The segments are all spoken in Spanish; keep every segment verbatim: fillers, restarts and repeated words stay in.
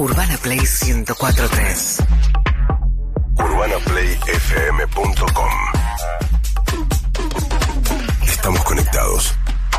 Urbana Play ciento cuatro punto tres. urbana play f m punto com. Estamos conectados.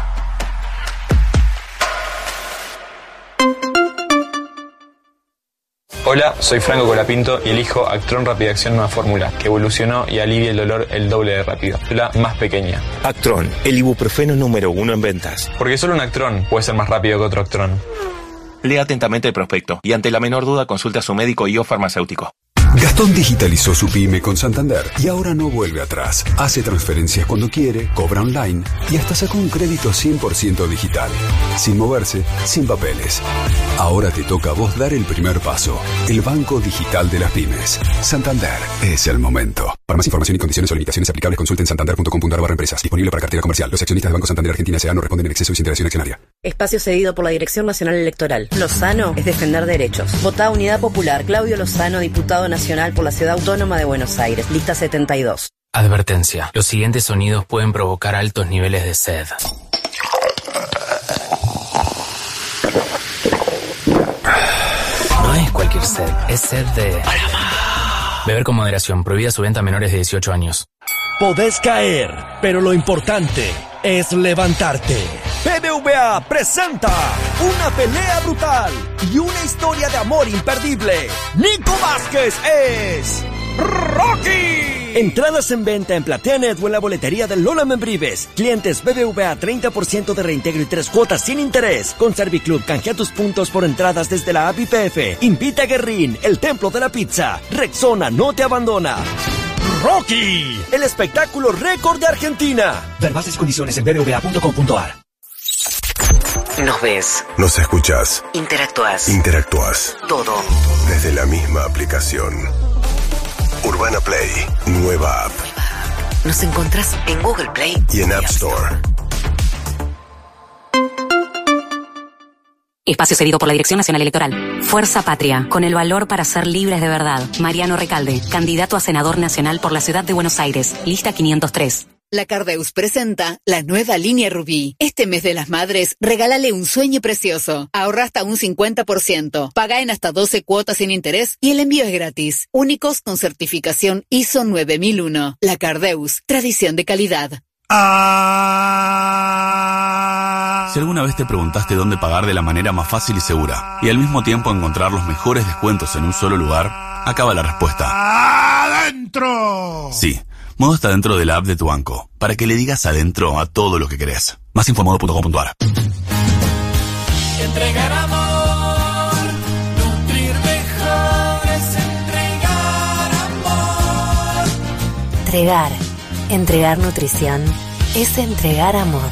Hola, soy Franco Colapinto y elijo Actron Rapidación Nueva Fórmula, que evolucionó y alivia el dolor el doble de rápido. La más pequeña. Actron, el ibuprofeno número uno en ventas. Porque solo un Actron puede ser más rápido que otro Actron. Lea atentamente el prospecto y ante la menor duda consulte a su médico y o farmacéutico. Gastón digitalizó su pyme con Santander y ahora no vuelve atrás. Hace transferencias cuando quiere, cobra online y hasta sacó un crédito cien por ciento digital. Sin moverse, sin papeles. Ahora te toca a vos dar el primer paso. El banco digital de las pymes. Santander, es el momento. Para más información y condiciones o limitaciones aplicables, consulten santander punto com punto a r barra empresas. Disponible para cartera comercial. Los accionistas de Banco Santander Argentina S A no responden en exceso y sin integración accionaria. Espacio cedido por la Dirección Nacional Electoral. Lo sano es defender derechos. Votá Unidad Popular. Claudio Lozano, diputado nacional por la Ciudad Autónoma de Buenos Aires. Lista setenta y dos. Advertencia. Los siguientes sonidos pueden provocar altos niveles de sed. No es cualquier sed. Es sed de... Beber con moderación. Prohibida su venta a menores de dieciocho años. Podés caer, pero lo importante es levantarte. B B V A presenta una pelea brutal y una historia de amor imperdible. Nico Vázquez es Rocky. Entradas en venta en PlateaNet o en la boletería de Lola Membrives. Clientes B B V A treinta por ciento de reintegro y tres cuotas sin interés. Con Serviclub canjea tus puntos por entradas desde la app I P F. Invita a Guerrín, el templo de la pizza. Rexona no te abandona. Rocky, el espectáculo récord de Argentina. Ver bases y condiciones en b b v a punto com punto a r. Nos ves. Nos escuchás. Interactúas. Interactúas. Todo. Desde la misma aplicación. Urbana Play. Nueva app. Nos encontrás en Google Play y en App Store. Espacio cedido por la Dirección Nacional Electoral. Fuerza Patria, con el valor para ser libres de verdad. Mariano Recalde, candidato a senador nacional por la Ciudad de Buenos Aires. Lista quinientos tres. La Cardeus presenta la nueva línea Rubí. Este mes de las madres, regálale un sueño precioso. Ahorra hasta un cincuenta por ciento. Paga en hasta doce cuotas sin interés y el envío es gratis. Únicos con certificación I S O nueve mil uno. La Cardeus, tradición de calidad. Ah. Si alguna vez te preguntaste dónde pagar de la manera más fácil y segura y al mismo tiempo encontrar los mejores descuentos en un solo lugar, acaba la respuesta. ¡Adentro! Sí. Modo está dentro de la app de tu banco, para que le digas adentro a todo lo que querés. Más info modo punto com punto a r. Entregar amor, nutrir mejor es entregar amor. Entregar, entregar nutrición, es entregar amor.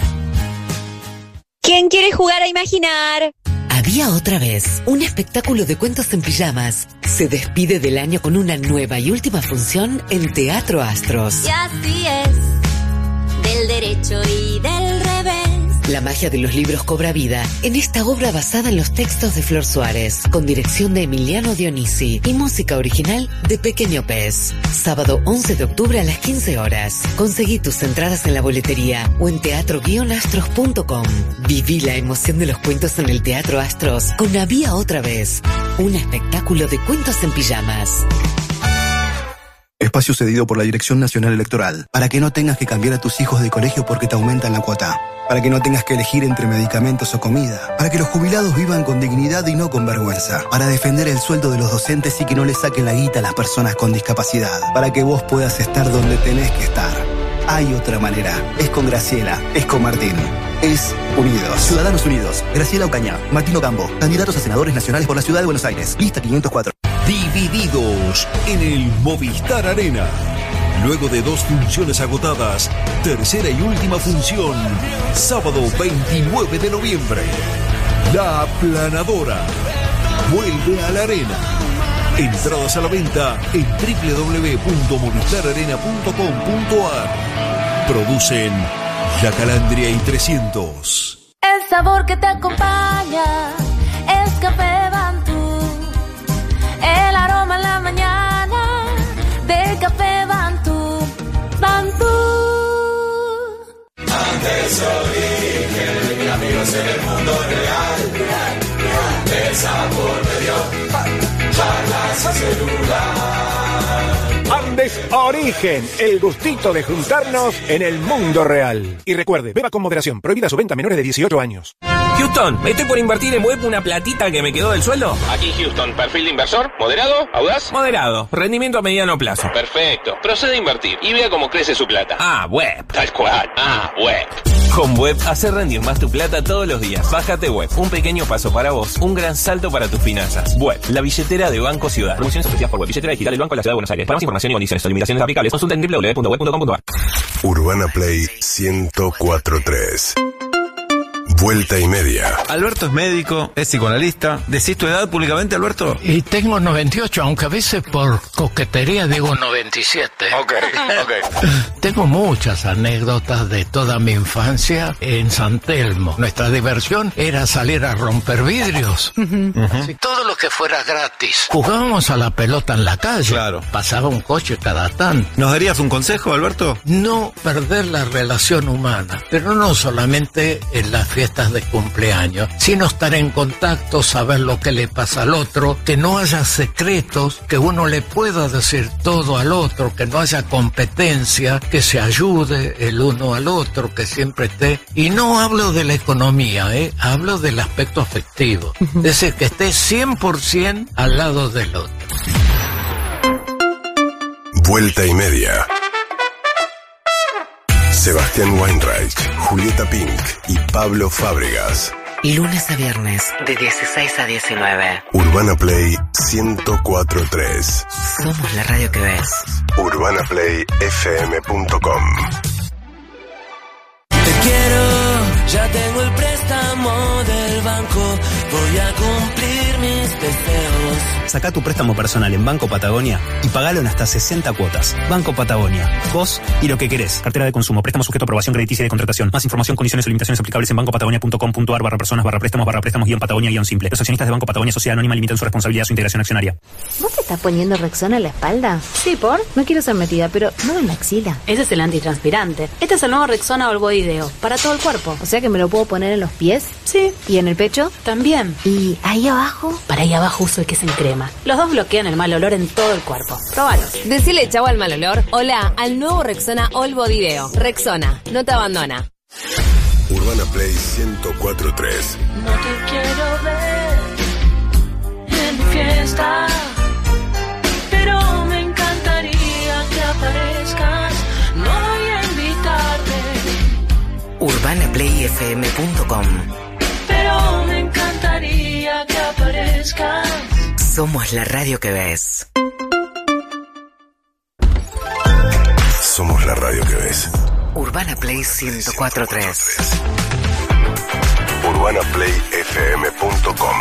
¿Quién quiere jugar a imaginar? Había otra vez un espectáculo de cuentos en pijamas. Se despide del año con una nueva y última función en Teatro Astros. Y así es, del derecho y del revés. La magia de los libros cobra vida en esta obra basada en los textos de Flor Suárez, con dirección de Emiliano Dionisi y música original de Pequeño Pez. Sábado once de octubre a las quince horas. Conseguí tus entradas en la boletería o en teatro guion astros punto com. Viví la emoción de los cuentos en el Teatro Astros con Había Otra Vez, un espectáculo de cuentos en pijamas. Espacio cedido por la Dirección Nacional Electoral, para que no tengas que cambiar a tus hijos de colegio porque te aumentan la cuota, para que no tengas que elegir entre medicamentos o comida, para que los jubilados vivan con dignidad y no con vergüenza, para defender el sueldo de los docentes y que no le saquen la guita a las personas con discapacidad, para que vos puedas estar donde tenés que estar. Hay otra manera. Es con Graciela, es con Martín. Es Unidos. Ciudadanos Unidos. Graciela Ocaña, Martín Ocampo, candidatos a senadores nacionales por la Ciudad de Buenos Aires. Lista quinientos cuatro. Divididos en el Movistar Arena. Luego de dos funciones agotadas, tercera y última función, sábado veintinueve de noviembre. La Aplanadora vuelve a la arena. Entradas a la venta en doble u doble u doble u punto movistar arena punto com punto a r. Producen La Calandria y trescientos. El sabor que te acompaña es Café Bantú. El aroma en la mañana del Café Bantú. Bantú. Antes origen, amigos en el mundo real. El sabor me dio. celular. Andes Origen, el gustito de juntarnos en el mundo real. Y recuerde, beba con moderación, prohibida su venta a menores de dieciocho años. Houston, estoy por invertir en web una platita que me quedó del sueldo. Aquí Houston, perfil de inversor, moderado, audaz. Moderado, rendimiento a mediano plazo. Perfecto, procede a invertir y vea cómo crece su plata. Ah, web. Tal cual, ah, web. Con Web, hace rendir más tu plata todos los días. Bájate Web, un pequeño paso para vos, un gran salto para tus finanzas. Web, la billetera de Banco Ciudad. Promociones ofrecidas por Web, billetera digital del Banco de la Ciudad de Buenos Aires. Para más información y condiciones o limitaciones aplicables, consulta en doble u doble u doble u punto web punto com punto a r. Urbana Play ciento cuatro punto tres. Vuelta y media. Alberto es médico, es psicoanalista. ¿Decís tu edad públicamente, Alberto? Y tengo noventa y ocho, aunque a veces por coquetería digo noventa y siete. Ok, ok. Tengo muchas anécdotas de toda mi infancia en San Telmo. Nuestra diversión era salir a romper vidrios. Uh-huh. Uh-huh. Sí, todo lo que fuera gratis. Jugábamos a la pelota en la calle. Claro. Pasaba un coche cada tanto. ¿Nos darías un consejo, Alberto? No perder la relación humana, pero no solamente en las fiestas de cumpleaños, sino estar en contacto, saber lo que le pasa al otro, que no haya secretos, que uno le pueda decir todo al otro, que no haya competencia, que se ayude el uno al otro, que siempre esté. Y no hablo de la economía, ¿eh? Hablo del aspecto afectivo. Es decir, que esté cien por ciento al lado del otro. Vuelta y media. Sebastián Weinreich, Julieta Pink y Pablo Fábregas. Lunes a viernes, de dieciséis a diecinueve. Urbana Play ciento cuatro punto tres. Somos la radio que ves. urbana play f m punto com. Te quiero, ya tengo el préstamo del banco. Voy a cumplir mis deseos. Sacá tu préstamo personal en Banco Patagonia y pagalo en hasta sesenta cuotas. Banco Patagonia. Vos y lo que querés. Cartera de consumo. Préstamo sujeto a aprobación crediticia y de contratación. Más información, condiciones y limitaciones aplicables en bancopatagonia punto com punto a r barra personas barra préstamos barra préstamos guión Patagonia guión simple. Los accionistas de Banco Patagonia Sociedad Anónima limitan su responsabilidad a su integración accionaria. ¿Vos te estás poniendo Rexona en la espalda? Sí, ¿por? No quiero ser metida, pero no en la axila. Ese es el antitranspirante. Este es el nuevo Rexona All Body Deo. Para todo el cuerpo. O sea que me lo puedo poner en los pies. Sí. ¿Y en el pecho? También. ¿Y ahí abajo? Para ahí abajo uso el que es en crema. Los dos bloquean el mal olor en todo el cuerpo. Probalos. Decile chau al mal olor. Hola al nuevo Rexona All Body Deo. Rexona, no te abandona. Urbana Play ciento cuatro punto tres. No te quiero ver en mi fiesta, pero me encantaría que aparezcas. No voy a invitarte. urbana play f m punto com. Pero me encantaría que aparezcas. Somos la radio que ves. Somos la radio que ves. Urbana Play ciento cuatro punto tres. urbana play f m punto com.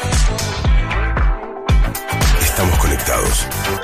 Estamos conectados.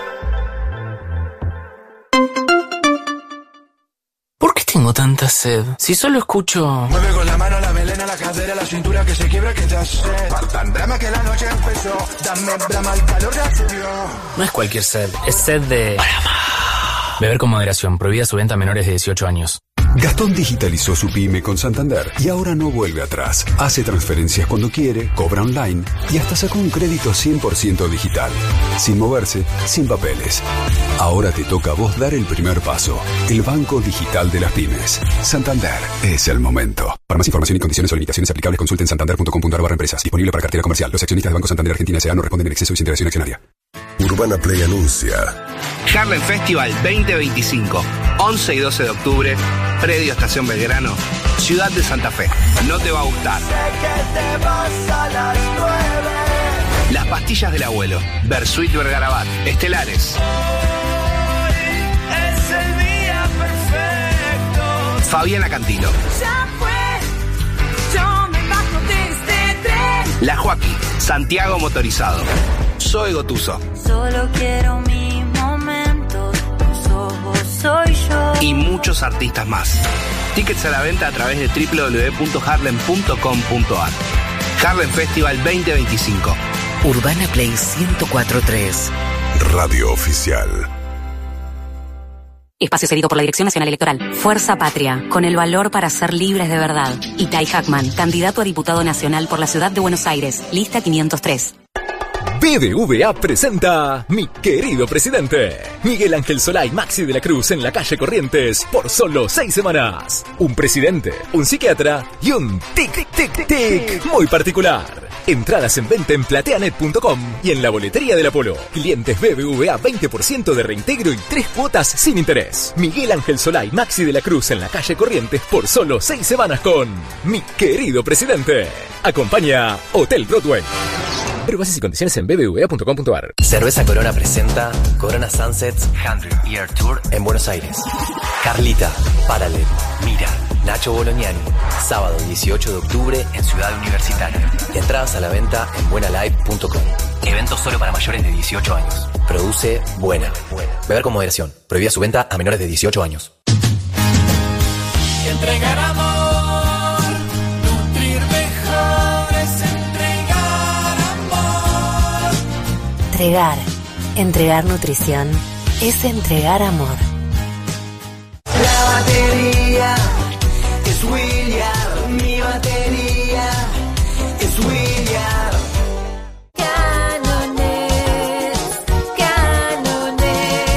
¿Por qué tengo tanta sed? Si solo escucho... Mueve con la mano, la melena, la cadera, la cintura que se quiebra, que te hace. Tan drama que la noche empezó. Dame brama, el calor ya subió. No es cualquier sed, es sed de... Beber con moderación, prohibida su venta a menores de dieciocho años. Gastón digitalizó su pyme con Santander y ahora no vuelve atrás. Hace transferencias cuando quiere, cobra online y hasta sacó un crédito cien por ciento digital. Sin moverse, sin papeles. Ahora te toca a vos dar el primer paso. El banco digital de las pymes. Santander es el momento. Para más información y condiciones o limitaciones aplicables, consulten santander punto com punto a r barra empresas. Disponible para cartera comercial. Los accionistas de Banco Santander Argentina S A no responden en exceso y sin integración accionaria. Urbana Play anuncia Harlem Festival veinte veinticinco, once y doce de octubre, Predio Estación Belgrano, Ciudad de Santa Fe. No te va a gustar. Sé que te vas a las nueve. Las pastillas del abuelo, Bersuit Vergarabat, Estelares. Hoy es el día perfecto. Fabiana Cantilo. Ya fue, yo me bajo de este tren. La Joaquí, Santiago Motorizado. Soy Gotuso. Solo quiero mi momento, tus ojos soy yo. Y muchos artistas más. Tickets a la venta a través de doble u doble u doble u punto harlem punto com punto a r. Harlem Festival veinte veinticinco. Urbana Play ciento cuatro punto tres. Radio Oficial. Espacio cedido por la Dirección Nacional Electoral. Fuerza Patria, con el valor para ser libres de verdad. Itai Hackman, candidato a diputado nacional por la Ciudad de Buenos Aires. Lista quinientos tres. B B V A presenta Mi Querido Presidente. Miguel Ángel Solá y Maxi de la Cruz en la calle Corrientes por solo seis semanas. Un presidente, un psiquiatra y un tic tic tic muy particular. Entradas en venta en plateanet punto com y en la boletería del Apolo. Clientes B B V A veinte por ciento de reintegro y tres cuotas sin interés. Miguel Ángel Solá y Maxi de la Cruz en la calle Corrientes por solo seis semanas con Mi Querido Presidente. Acompaña Hotel Broadway. Pero bases y condiciones en b b v a punto com punto a r. Cerveza Corona presenta Corona Sunsets Hundred Year Tour en Buenos Aires. Carlita, Paralel, Mira, Nacho Bolognani. Sábado dieciocho de octubre en Ciudad Universitaria. Entradas a la venta en buena live punto com. Evento solo para mayores de dieciocho años. Produce Buena. Beber con moderación. Prohibida su venta a menores de dieciocho años. Entregar amor, nutrir mejor es entregar amor. Entregar, entregar nutrición, es entregar amor. La batería es William, mi batería es William. Canones, canones.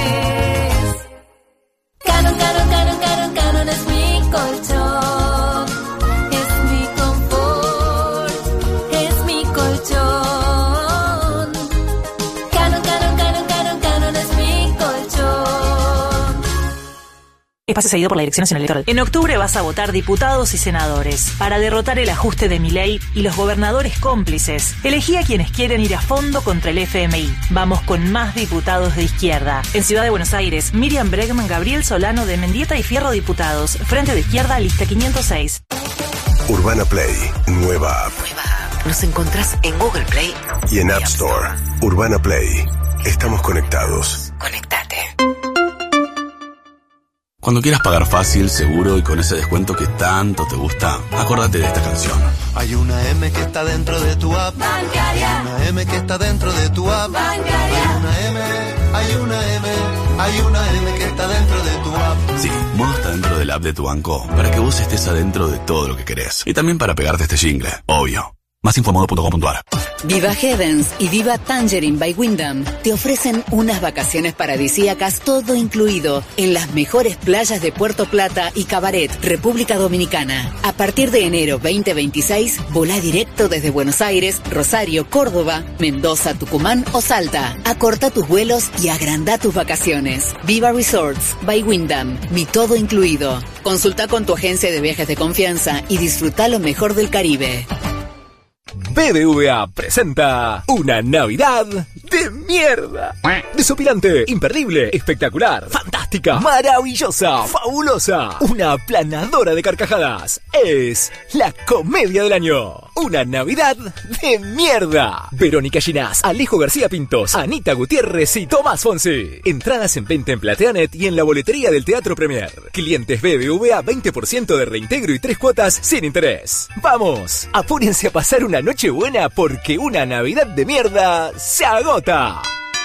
Canon, canon, canon, canon, canon es mi colchón. Es mi confort, es mi colchón. Canon, canon, canon, canon, canon es mi colchón. Espacio seguido por la Dirección Nacional Electoral. En octubre vas a votar diputados y senadores para derrotar el ajuste de Milei y los gobernadores cómplices. Elegí a quienes quieren ir a fondo contra el F M I. Vamos con más diputados de izquierda. En Ciudad de Buenos Aires, Miriam Bregman, Gabriel Solano de Mendieta y Fierro diputados. Frente de Izquierda, lista quinientos seis. Urbana Play, nueva app. Nos encontrás en Google Play Y en App Store. Urbana Play. Estamos conectados. Conectate. Cuando quieras pagar fácil, seguro y con ese descuento que tanto te gusta, acórdate de esta canción. Hay una M que está dentro de tu app bancaria. Hay una M que está dentro de tu app bancaria. Hay una M, hay una M, hay una M que está dentro de tu app. Sí, Modo está dentro del app de tu banco para que vos estés adentro de todo lo que querés. Y también para pegarte este jingle, obvio. Más info modo punto com punto a r. Viva Heavens y Viva Tangerine by Wyndham te ofrecen unas vacaciones paradisíacas todo incluido en las mejores playas de Puerto Plata y Cabaret, República Dominicana. A partir de enero veinte veintiséis, volá directo desde Buenos Aires, Rosario, Córdoba, Mendoza, Tucumán o Salta. Acorta tus vuelos y agranda tus vacaciones. Viva Resorts by Wyndham, mi todo incluido. Consulta con tu agencia de viajes de confianza y disfruta lo mejor del Caribe. B B V A presenta una Navidad de mierda. Desopilante, imperdible, espectacular, fantástica, maravillosa, fabulosa, una aplanadora de carcajadas. Es la comedia del año. Una Navidad de mierda. Verónica Ginás, Alejo García Pintos, Anita Gutiérrez y Tomás Fonsi. Entradas en venta en Plateanet y en la boletería del Teatro Premier. Clientes B B V A veinte por ciento de reintegro y tres cuotas sin interés. Vamos, apúrense a pasar una noche buena porque una Navidad de mierda se agota.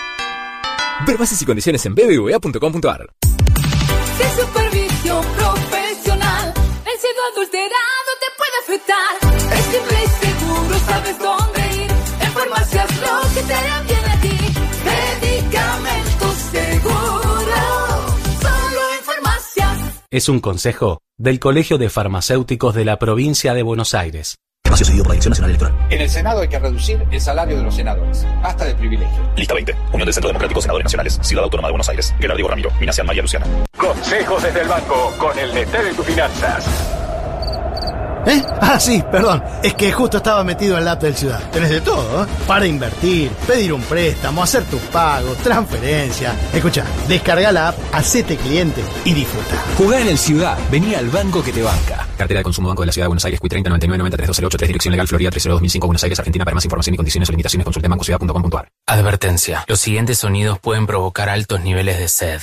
Ver bases y condiciones en b b v a punto com punto a r. Sin supervisión profesional, el cielo adulterado te puede afectar. Es simple y seguro, sabes dónde ir. En farmacias lo que te hará bien a ti. Medicamentos seguros, solo en farmacias. Es un consejo del Colegio de Farmacéuticos de la Provincia de Buenos Aires. Espacio seguido por la Dirección Nacional Electoral. En el Senado hay que reducir el salario de los senadores. Basta de privilegio. Lista veinte. Unión del Centro Democrático Senadores Nacionales. Ciudad Autónoma de Buenos Aires. Gerardo Ramiro. Minacian María Luciana. Consejos desde el banco con el D T de tus finanzas. ¿Eh? Ah, sí, perdón. Es que justo estaba metido en la app del Ciudad. Tenés de todo, ¿eh? Para invertir, pedir un préstamo, hacer tus pagos, transferencia. Escucha, descarga la app, hacete cliente y disfruta. Jugá en el Ciudad. Vení al banco que te banca. Cartera de consumo Banco de la Ciudad de Buenos Aires. Q treinta noventa y nueve noventa y tres dos cero ocho tres. Dirección legal Florida tres cero dos mil cinco Buenos Aires, Argentina. Para más información y condiciones o limitaciones consulte banco ciudad punto com punto a r. Advertencia. Los siguientes sonidos pueden provocar altos niveles de sed.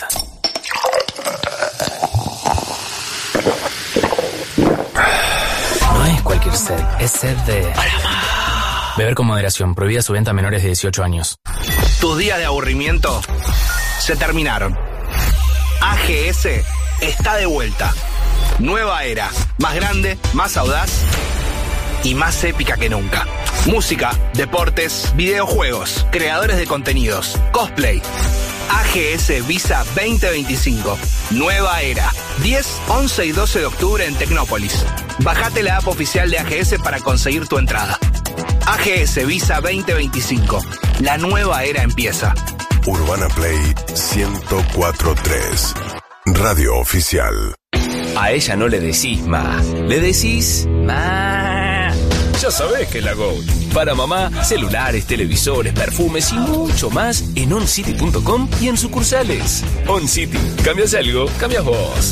No es cualquier sed, es sed de... Beber con moderación. Prohibida su venta a menores de dieciocho años. Tus días de aburrimiento se terminaron. A G S está de vuelta. Nueva era. Más grande, más audaz y más épica que nunca. Música, deportes, videojuegos, creadores de contenidos, cosplay. A G S Visa veinte veinticinco. Nueva era. diez, once y doce de octubre en Tecnópolis. Bajate la app oficial de A G S para conseguir tu entrada. A G S Visa veinte veinticinco. La nueva era empieza. Urbana Play ciento cuatro punto tres. Radio oficial. A ella no le decís ma, le decís ma. Ya sabés que la GOAT. Para mamá, celulares, televisores, perfumes y mucho más en oncity punto com y en sucursales. OnCity. ¿Cambias algo? Cambias vos.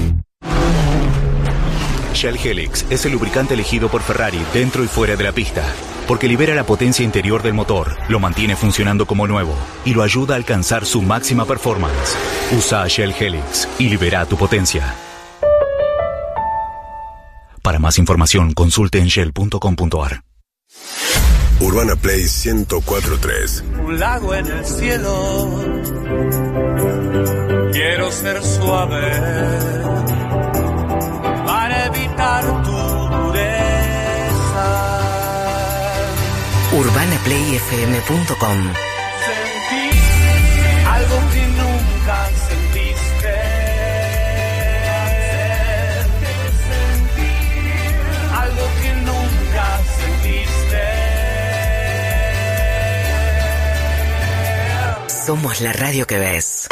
Shell Helix es el lubricante elegido por Ferrari dentro y fuera de la pista, porque libera la potencia interior del motor, lo mantiene funcionando como nuevo y lo ayuda a alcanzar su máxima performance. Usa Shell Helix y libera tu potencia. Para más información, consulte en shell punto com punto a r. Urbana Play ciento cuatro punto tres. Un lago en el cielo. Quiero ser suave para evitar tu dureza. urbana play f m punto com. Sentí algo que nunca sentiste. Sentir algo que nunca sentiste. Somos la radio que ves.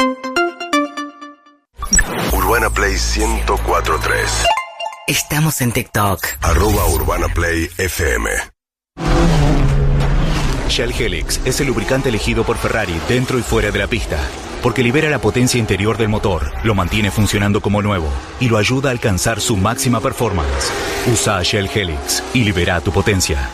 Urbana Play ciento cuatro punto tres. Estamos en TikTok. Arroba Urbana Play F M. Shell Helix es el lubricante elegido por Ferrari dentro y fuera de la pista, porque libera la potencia interior del motor, lo mantiene funcionando como nuevo y lo ayuda a alcanzar su máxima performance. Usa Shell Helix y libera tu potencia.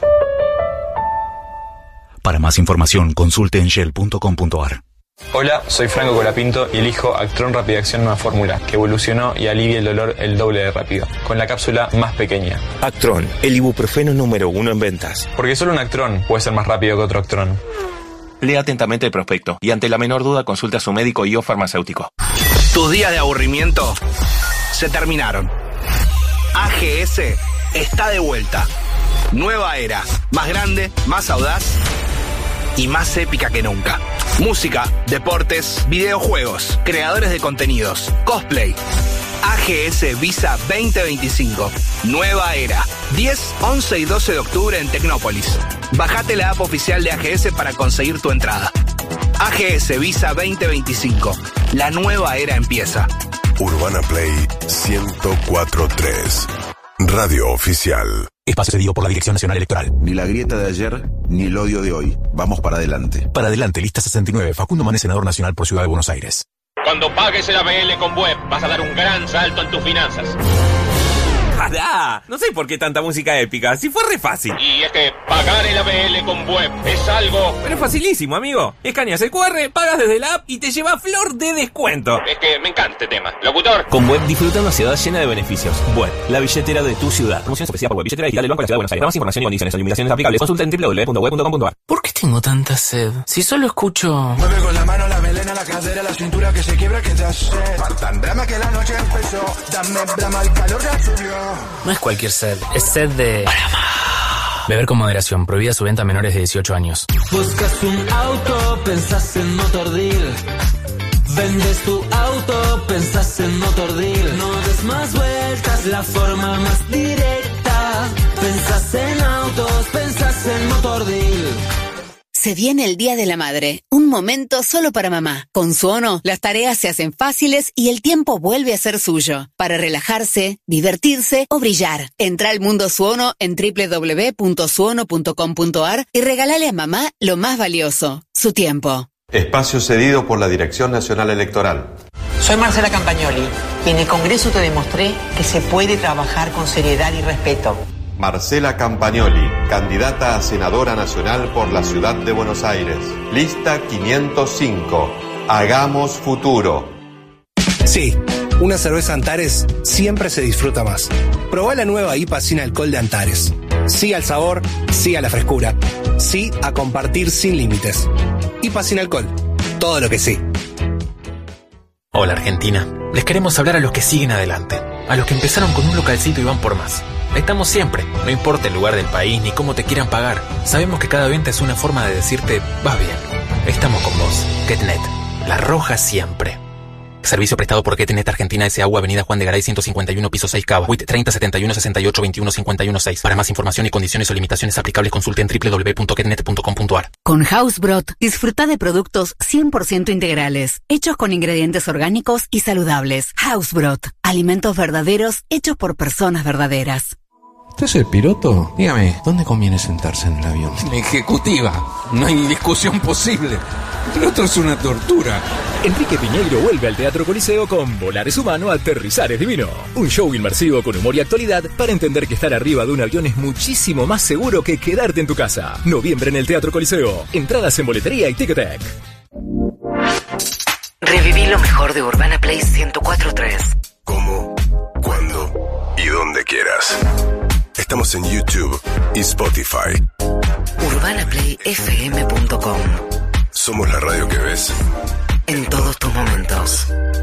Para más información, consulte en shell punto com punto a r. Hola, soy Franco Colapinto y elijo Actron Rapidaction Nueva Fórmula, que evolucionó y alivia el dolor el doble de rápido, con la cápsula más pequeña. Actron, el ibuprofeno número uno en ventas. Porque solo un Actron puede ser más rápido que otro Actron. Lea atentamente el prospecto y ante la menor duda consulte a su médico y o farmacéutico. Tus días de aburrimiento se terminaron. A G S está de vuelta. Nueva era, más grande, más audaz y más épica que nunca. Música, deportes, videojuegos, creadores de contenidos, cosplay. A G S Visa veinte veinticinco. Nueva era. diez, once y doce de octubre en Tecnópolis. Bajate la app oficial de A G S para conseguir tu entrada. A G S Visa veinte veinticinco. La nueva era empieza. Urbana Play ciento cuatro punto tres. Radio oficial. Espacio cedido por la Dirección Nacional Electoral. Ni la grieta de ayer, ni el odio de hoy. Vamos para adelante. Para adelante, lista sesenta y nueve. Facundo Manes, senador nacional por Ciudad de Buenos Aires. Cuando pagues el A B L con Web, vas a dar un gran salto en tus finanzas. ¡Pará! No sé por qué tanta música épica, si fue re fácil. Y es que pagar el A B L con Web es algo... Pero es facilísimo, amigo. Escaneas el cu erre, pagas desde la app y te lleva flor de descuento. Es que me encanta este tema. Locutor. Con Web disfruta una ciudad llena de beneficios. Web, la billetera de tu ciudad. Promoción especial por Web, billetera digital del Banco de la Ciudad de Buenos Aires. Para más información y condiciones o limitaciones aplicables, consulta en doble u doble u doble u punto web punto com punto a r. ¿Por qué tengo tanta sed? Si solo escucho... Mueve con la mano, la melena, la cadera, la cintura que se quiebra, que te hace. Tan drama que la noche empezó. Dame drama, el calor ya subió. No es cualquier sed, es sed de... Beber con moderación, prohibida su venta a menores de dieciocho años. Buscas un auto, pensás en Motor Deal. Vendes tu auto, pensás en Motor Deal. No des más vueltas, la forma más directa. Pensás en autos, pensás en Motor Deal. Se viene el Día de la Madre, un momento solo para mamá. Con Suono, las tareas se hacen fáciles y el tiempo vuelve a ser suyo, para relajarse, divertirse o brillar. Entra al mundo Suono en doble u doble u doble u punto suono punto com punto a r y regálale a mamá lo más valioso, su tiempo. Espacio cedido por la Dirección Nacional Electoral. Soy Marcela Campagnoli y en el Congreso te demostré que se puede trabajar con seriedad y respeto. Marcela Campagnoli, candidata a senadora nacional por la Ciudad de Buenos Aires. Lista quinientos cinco. Hagamos futuro. Sí, una cerveza Antares siempre se disfruta más. Probá la nueva I P A sin alcohol de Antares. Sí al sabor, sí a la frescura. Sí a compartir sin límites. I P A sin alcohol. Todo lo que sí. Hola Argentina. Les queremos hablar a los que siguen adelante. A los que empezaron con un localcito y van por más. Estamos siempre, no importa el lugar del país ni cómo te quieran pagar. Sabemos que cada venta es una forma de decirte, vas bien. Estamos con vos. Ketnet, la roja siempre. Servicio prestado por Ketnet Argentina S A U, Avenida Juan de Garay ciento cincuenta y uno, piso seis, Cava. W I T treinta setenta y uno sesenta y ocho veintiuno cincuenta y uno seis. Para más información y condiciones o limitaciones aplicables, consulte en doble u doble u doble u punto ketnet punto com punto a r. Con Hausbrot, disfruta de productos cien por ciento integrales, hechos con ingredientes orgánicos y saludables. Hausbrot, alimentos verdaderos hechos por personas verdaderas. ¿Usted es el piloto? Dígame, ¿dónde conviene sentarse en el avión? La ejecutiva. No hay discusión posible. El otro es una tortura. Enrique Piñeiro vuelve al Teatro Coliseo con Volar es humano, aterrizar es divino. Un show inmersivo con humor y actualidad para entender que estar arriba de un avión es muchísimo más seguro que quedarte en tu casa. Noviembre en el Teatro Coliseo. Entradas en boletería y Ticketek. Reviví lo mejor de Urbana Play ciento cuatro punto tres. ¿Cómo? ¿Cuándo? Y donde quieras. Estamos en YouTube y Spotify. urbana play f m punto com. Somos la radio que ves en todos tus momentos.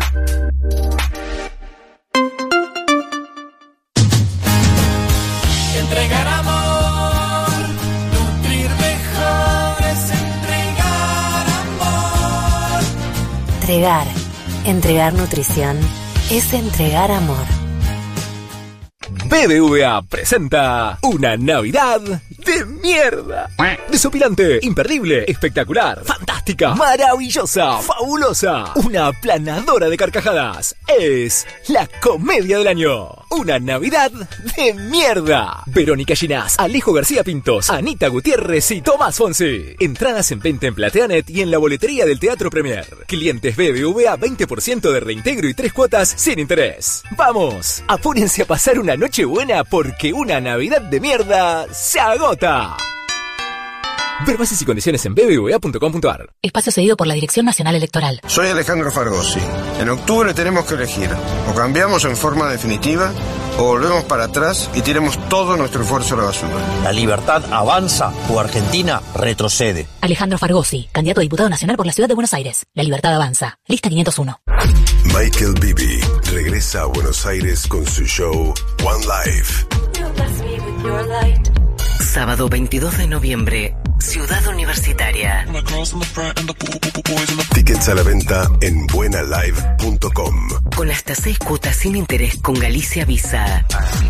Entregar amor, nutrir mejor es entregar amor. Entregar, entregar nutrición es entregar amor. B B V A presenta una Navidad de mierda. Desopilante, imperdible, espectacular, fantástica, maravillosa, fabulosa, una aplanadora de carcajadas. Es la comedia del año. Una Navidad de mierda. Verónica Ginás, Alejo García Pintos, Anita Gutiérrez y Tomás Fonsi. Entradas en venta en Plateanet y en la boletería del Teatro Premier. Clientes B B V A veinte por ciento de reintegro y tres cuotas sin interés. Vamos, apúrense a pasar una noche buena porque una Navidad de mierda se agota. Ver bases y condiciones en b b v a punto com punto a r. Espacio cedido por la Dirección Nacional Electoral. Soy Alejandro Fargosi. En octubre tenemos que elegir. O cambiamos en forma definitiva, o volvemos para atrás y tiremos todo nuestro esfuerzo a la basura. La libertad avanza o Argentina retrocede. Alejandro Fargosi, candidato a diputado nacional por la Ciudad de Buenos Aires. La libertad avanza. Lista quinientos uno. Michael Bibi regresa a Buenos Aires con su show One Life. Sábado veintidós de noviembre, Ciudad Universitaria. Tickets a la venta en buena live punto com. Con hasta seis cuotas sin interés con Galicia Visa.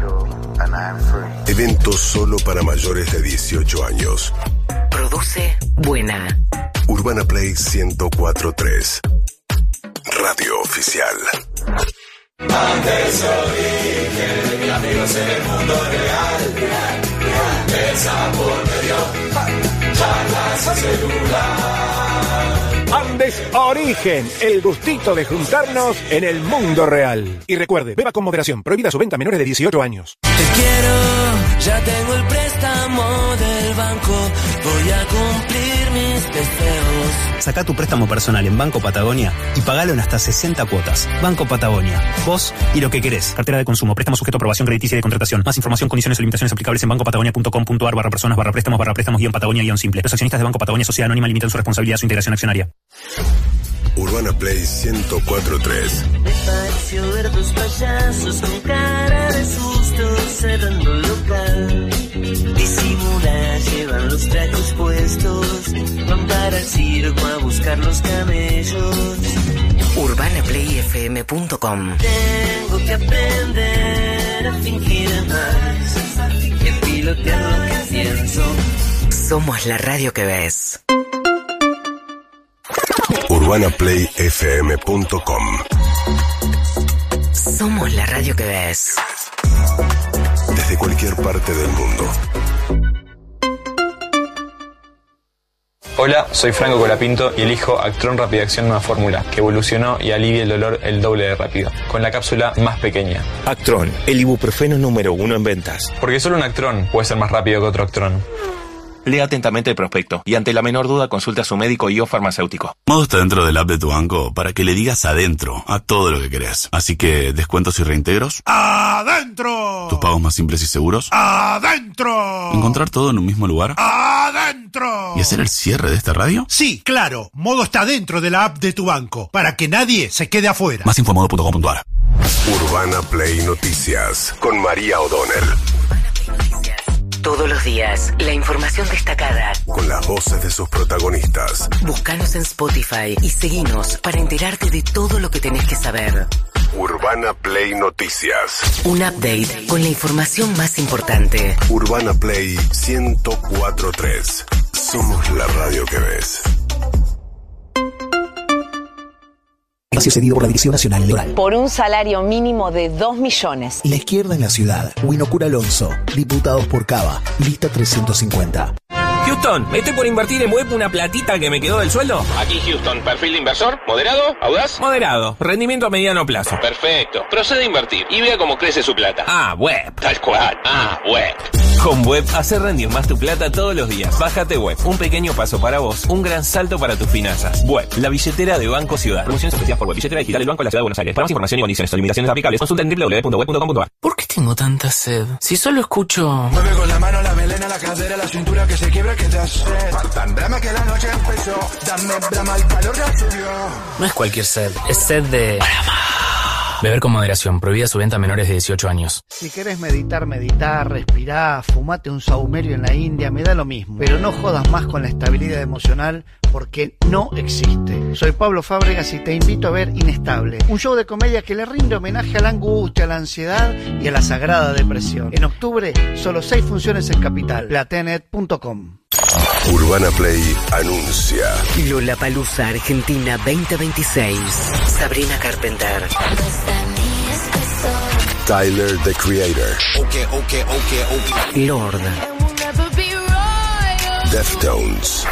Evento solo para mayores de dieciocho años. Produce Buena. Urbana Play ciento cuatro punto tres. Radio oficial. Antes origen, amigos en el mundo real. Mesa por medio, charlas y celular. Andes Origen, el gustito de juntarnos en el mundo real. Y recuerde, beba con moderación, prohibida su venta a menores de dieciocho años. Te quiero, ya tengo el préstamo del banco, voy a cumplir mis deseos. Sacá tu préstamo personal en Banco Patagonia y pagalo en hasta sesenta cuotas. Banco Patagonia, vos y lo que querés. Cartera de consumo, préstamo sujeto a aprobación crediticia y de contratación. Más información, condiciones o limitaciones aplicables en bancopatagonia punto com punto a r barra personas barra préstamos barra préstamos guión Patagonia guión simple. Los accionistas de Banco Patagonia Sociedad Anónima limitan su responsabilidad a su integración accionaria. Urbana Play ciento cuatro punto tres. Me pareció ver dos payasos con cara de susto cerrando el local. Disimular, llevan los trajes puestos, van para el circo a buscar los camellos. urbana play f m punto com. Tengo que aprender a fingir más y a pilotear lo que pienso. Somos la radio que ves. urbana play f m punto com. Somos la radio que ves. Desde cualquier parte del mundo. Hola, soy Franco Colapinto y elijo Actron Rapidación Nueva Fórmula, que evolucionó y alivia el dolor el doble de rápido, con la cápsula más pequeña. Actron, el ibuprofeno número uno en ventas. Porque solo un Actron puede ser más rápido que otro Actron. Lea atentamente el prospecto y ante la menor duda consulte a su médico y o farmacéutico. Modo está dentro del app de tu banco para que le digas adentro a todo lo que querés. Así que, ¿descuentos y reintegros? ¡Adentro! ¿Tus pagos más simples y seguros? ¡Adentro! ¿Encontrar todo en un mismo lugar? ¡Adentro! ¿Y hacer el cierre de esta radio? Sí, claro. Modo está dentro de la app de tu banco para que nadie se quede afuera. Más info en modo punto com punto a r. Urbana Play Noticias con María O'Donnell. Todos los días, la información destacada. Con las voces de sus protagonistas. Búscanos en Spotify y seguinos para enterarte de todo lo que tenés que saber. Urbana Play Noticias. Un update con la información más importante. Urbana Play ciento cuatro punto tres. Somos la radio que ves. Espacio cedido por la Dirección Nacional Electoral. Por un salario mínimo de dos millones. La izquierda en la ciudad. Winocura Alonso. Diputados por Cava. Lista trescientos cincuenta. Houston, estoy por invertir en web una platita que me quedó del sueldo. Aquí Houston, perfil de inversor, moderado, audaz. Moderado, rendimiento a mediano plazo. Perfecto, procede a invertir y vea cómo crece su plata. Ah, web. Tal cual, ah, web. Con Web, hacer rendir más tu plata todos los días. Bájate Web, un pequeño paso para vos, un gran salto para tus finanzas. Web, la billetera de Banco Ciudad. Promociones ofrecidas por Web, billetera digital del Banco de la Ciudad de Buenos Aires. Para más información y condiciones o limitaciones aplicables, consulta en doble u doble u doble u punto web punto com punto a r. ¿Por qué tengo tanta sed? Si solo escucho... Mueve con la mano, la melena, la cadera, la cintura que se quiebra, que te hace tan drama que la noche empezó. Dame drama, el calor ya subió. No es cualquier sed, es sed de... Beber con moderación, prohibida su venta a menores de dieciocho años. Si querés meditar, meditar, respirar, fumate un saumerio en la India, me da lo mismo. Pero no jodas más con la estabilidad emocional porque no existe. Soy Pablo Fábregas y te invito a ver Inestable, un show de comedia que le rinde homenaje a la angustia, a la ansiedad y a la sagrada depresión. En octubre, solo seis funciones en Capital. plateanet punto com. Urbana Play anuncia. Lollapalooza Argentina veinte veintiséis. Sabrina Carpenter. Tyler, the Creator. Okay, okay, okay, okay. Lord. Deftones.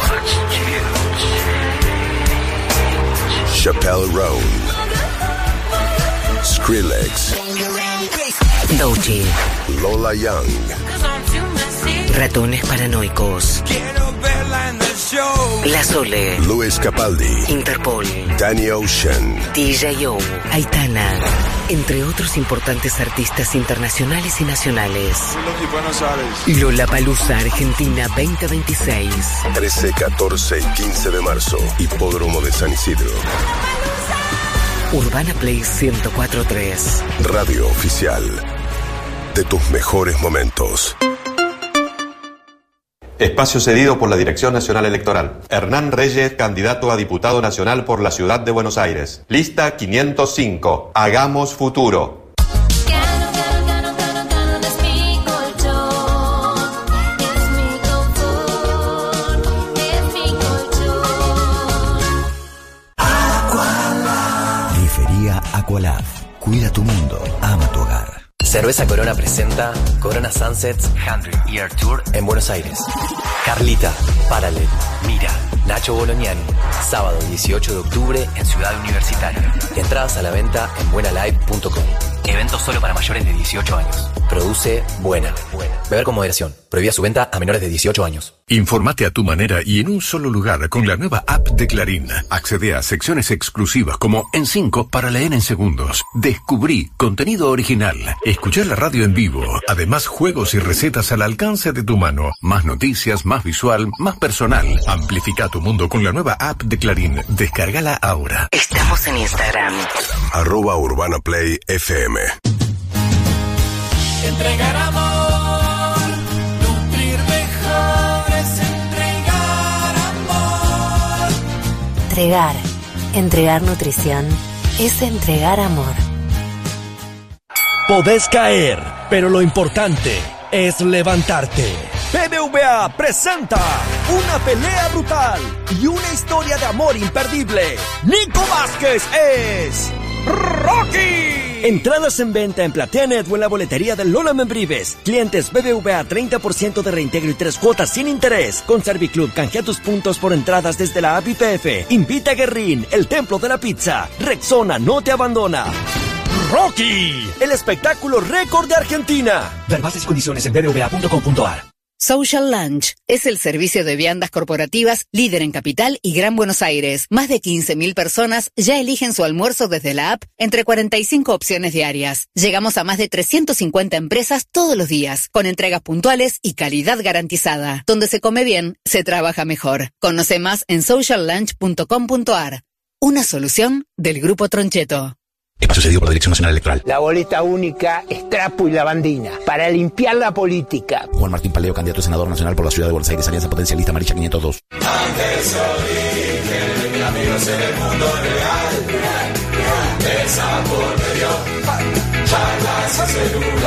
Chappelle Roan. Skrillex. Doechii. Lola Young. Ratones Paranoicos. La Sole. Luis Capaldi. Interpol. Danny Ocean. D J O. Aitana. Entre otros importantes artistas internacionales y nacionales. Lollapalooza Argentina veinte veintiséis. trece, catorce y quince de marzo. Hipódromo de San Isidro. Urbana Play ciento cuatro punto tres. Radio oficial de tus mejores momentos. Espacio cedido por la Dirección Nacional Electoral. Hernán Reyes, candidato a diputado nacional por la Ciudad de Buenos Aires. Lista quinientos cinco. Hagamos futuro. Grifería Aqualab. Cuida tu mundo. Ama tu hogar. Cerveza Corona presenta Corona Sunsets cien Year Tour en Buenos Aires. Carlita, Paralel, Mira, Nacho Bolognani. Sábado dieciocho de octubre en Ciudad Universitaria. Entradas a la venta en buena live punto com. Evento solo para mayores de dieciocho años. Produce Buena. Beber con moderación. Prohibida su venta a menores de dieciocho años. Informate a tu manera y en un solo lugar con la nueva app de Clarín. Accede a secciones exclusivas como En cinco para leer en segundos. Descubrí contenido original. Escuchar la radio en vivo. Además, juegos y recetas al alcance de tu mano. Más noticias, más visual, más personal. Amplifica tu mundo con la nueva app de Clarín. Descárgala ahora. Estamos en Instagram. Arroba Urbana Play F M. Entregar amor, nutrir mejor es entregar amor. Entregar, entregar nutrición es entregar amor. Podés caer, pero lo importante es levantarte. B B V A presenta una pelea brutal y una historia de amor imperdible. Nico Vázquez es Rocky. Entradas en venta en PlateaNet o en la boletería del Lola Membrives. Clientes B B V A treinta por ciento de reintegro y tres cuotas sin interés. Con Serviclub canjea tus puntos por entradas desde la app I P F. Invita a Guerrín, el templo de la pizza. Rexona no te abandona. Rocky, el espectáculo récord de Argentina. Ver bases y condiciones en b b v a punto com punto a r. Social Lunch es el servicio de viandas corporativas líder en Capital y Gran Buenos Aires. Más de quince mil personas ya eligen su almuerzo desde la app entre cuarenta y cinco opciones diarias. Llegamos a más de trescientas cincuenta empresas todos los días, con entregas puntuales y calidad garantizada. Donde se come bien, se trabaja mejor. Conoce más en social lunch punto com punto a r. Una solución del Grupo Troncheto. Espacio cedido por la Dirección Nacional Electoral. La boleta única es trapo y lavandina para limpiar la política. Juan Martín Paleo, candidato a senador nacional por la Ciudad de Buenos Aires, Alianza Potencia Lista Amarilla quinientos dos. Andes origen, amigos en el mundo real. Mesa por medio, charlas y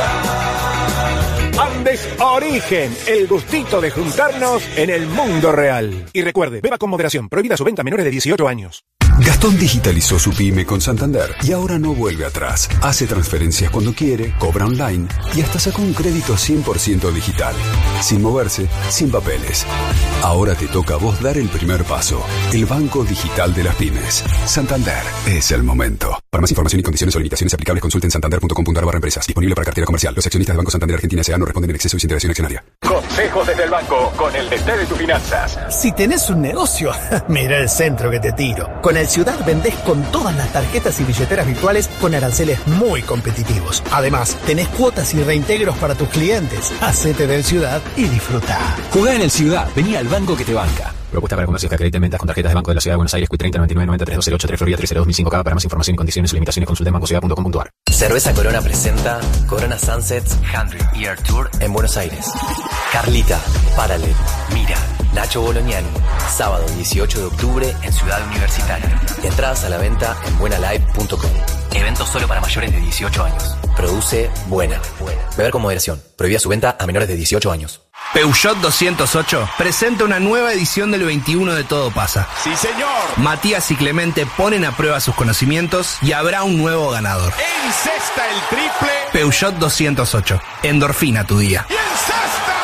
celular. Andes Origen, el gustito de juntarnos en el mundo real. Y recuerde, beba con moderación, prohibida su venta a menores de dieciocho años. Gastón digitalizó su pyme con Santander y ahora no vuelve atrás. Hace transferencias cuando quiere, cobra online y hasta sacó un crédito cien por ciento digital. Sin moverse, sin papeles. Ahora te toca a vos dar el primer paso. El Banco Digital de las Pymes. Santander es el momento. Para más información y condiciones o limitaciones aplicables, consulten santander punto com punto a r barra empresas. Disponible para cartera comercial. Los accionistas del Banco Santander Argentina S A no responden en exceso y sin interacción accionaria. Consejos desde el banco con el D T de tus finanzas. Si tenés un negocio, mira el centro que te tiro. Con el Ciudad vendés con todas las tarjetas y billeteras virtuales con aranceles muy competitivos. Además, tenés cuotas y reintegros para tus clientes. Hacete del Ciudad y disfruta. Jugá en el Ciudad. Vení al banco que te banca. Propuesta para comercios que acrediten ventas con tarjetas de Banco de la Ciudad de Buenos Aires, Q treinta noventa y nueve noventa y tres dos cero ocho tres Florida tres cero dos mil cinco K. Para más información y condiciones o limitaciones consulte en banco ciudad punto com punto a r. Cerveza Corona presenta Corona Sunsets cien Year Tour en Buenos Aires. Carlita, Paralel, Mira, Nacho Bolognani. Sábado dieciocho de octubre en Ciudad Universitaria. Entradas a la venta en buena live punto com. Evento solo para mayores de dieciocho años. Produce Buena. Beber con moderación. Prohibida su venta a menores de dieciocho años. Peugeot doscientos ocho presenta una nueva edición del veintiuno de Todo Pasa. ¡Sí, señor! Matías y Clemente ponen a prueba sus conocimientos y habrá un nuevo ganador. ¡Encesta el triple! Peugeot doscientos ocho. Endorfina tu día. ¡Y encesta!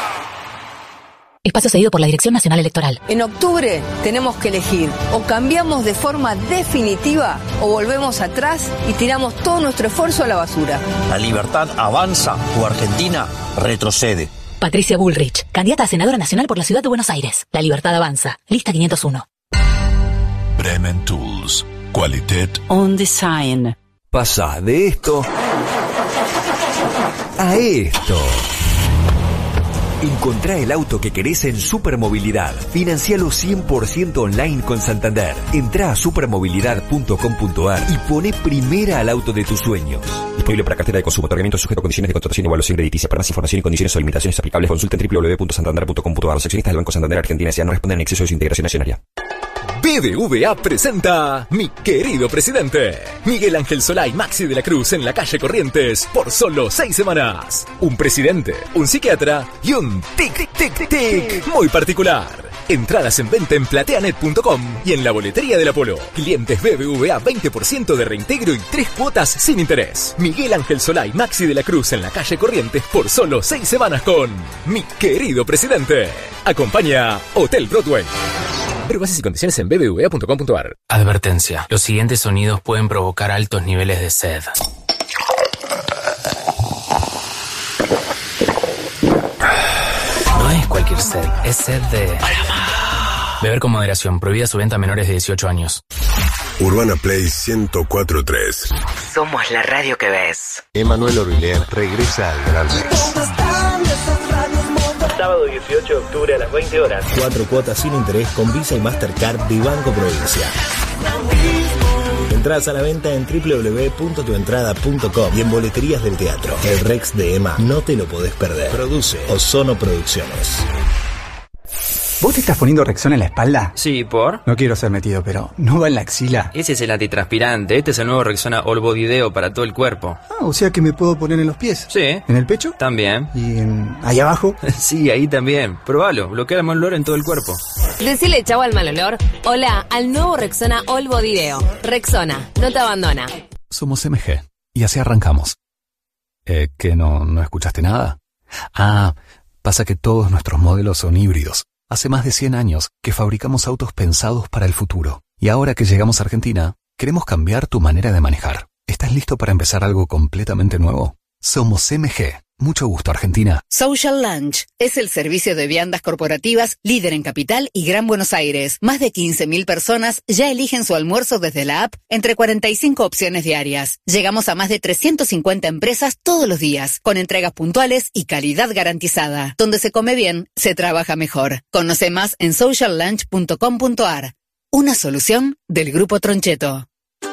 Espacio cedido por la Dirección Nacional Electoral. En octubre tenemos que elegir. O cambiamos de forma definitiva o volvemos atrás y tiramos todo nuestro esfuerzo a la basura. La libertad avanza o Argentina retrocede. Patricia Bullrich, candidata a senadora nacional por la Ciudad de Buenos Aires. La libertad avanza. Lista quinientos uno. Bremen Tools. Qualität on Design. Pasa de esto a esto. Encontrá el auto que querés en Supermovilidad. Financialo cien por ciento online con Santander. Entrá a supermovilidad punto com punto a r y poné primera al auto de tus sueños. Disponible para cartera de consumo. Otorgamiento sujeto a condiciones de contratación y evaluación crediticia. Para más información y condiciones o limitaciones aplicables, consulta en doble u doble u doble u punto santander punto com punto a r. Los accionistas del Banco Santander Argentina S A no responden en exceso de su integración accionaria. B B V A presenta Mi Querido Presidente. Miguel Ángel Solá y Maxi de la Cruz en la calle Corrientes por solo seis semanas. Un presidente, un psiquiatra y un tic tic tic tic muy particular. Entradas en venta en plateanet punto com y en la boletería del Apolo. Clientes B B V A veinte por ciento de reintegro y tres cuotas sin interés. Miguel Ángel Solá y Maxi de la Cruz en la calle Corrientes por solo seis semanas con Mi Querido Presidente. Acompaña Hotel Broadway. Pero bases y condiciones en b b v a punto com punto a r. Advertencia. Los siguientes sonidos pueden provocar altos niveles de sed. No es cualquier sed, es sed de... Beber con moderación. Prohibida su venta a menores de dieciocho años. Urbana Play ciento cuatro punto tres. Somos la radio que ves. Emanuel Orbiler regresa al Gran Rex. Sábado dieciocho de octubre a las veinte horas. Cuatro cuotas sin interés con Visa y Mastercard de Banco Provincia. Entradas a la venta en doble u doble u doble u punto tu entrada punto com y en boleterías del teatro. El Rex de Ema, no te lo podés perder. Produce Ozono Producciones. ¿Vos te estás poniendo Rexona en la espalda? Sí, ¿por? No quiero ser metido, pero ¿no va en la axila? Ese es el antitranspirante. Este es el nuevo Rexona All Body Deo para todo el cuerpo. Ah, o sea que me puedo poner en los pies. Sí. ¿En el pecho? También. ¿Y en... ahí abajo? Sí, ahí también. Probalo. Bloquea el mal olor en todo el cuerpo. Decile chau al mal olor. Hola al nuevo Rexona All Body Deo. Rexona, no te abandona. Somos M G y así arrancamos. Eh, ¿que no, no escuchaste nada? Ah, pasa que todos nuestros modelos son híbridos. Hace más de cien años que fabricamos autos pensados para el futuro. Y ahora que llegamos a Argentina, queremos cambiar tu manera de manejar. ¿Estás listo para empezar algo completamente nuevo? Somos M G. Mucho gusto, Argentina. Social Lunch es el servicio de viandas corporativas líder en Capital y Gran Buenos Aires. Más de quince mil personas ya eligen su almuerzo desde la app entre cuarenta y cinco opciones diarias. Llegamos a más de trescientas cincuenta empresas todos los días, con entregas puntuales y calidad garantizada. Donde se come bien, se trabaja mejor. Conoce más en social lunch punto com punto a r. Una solución del Grupo Troncheto.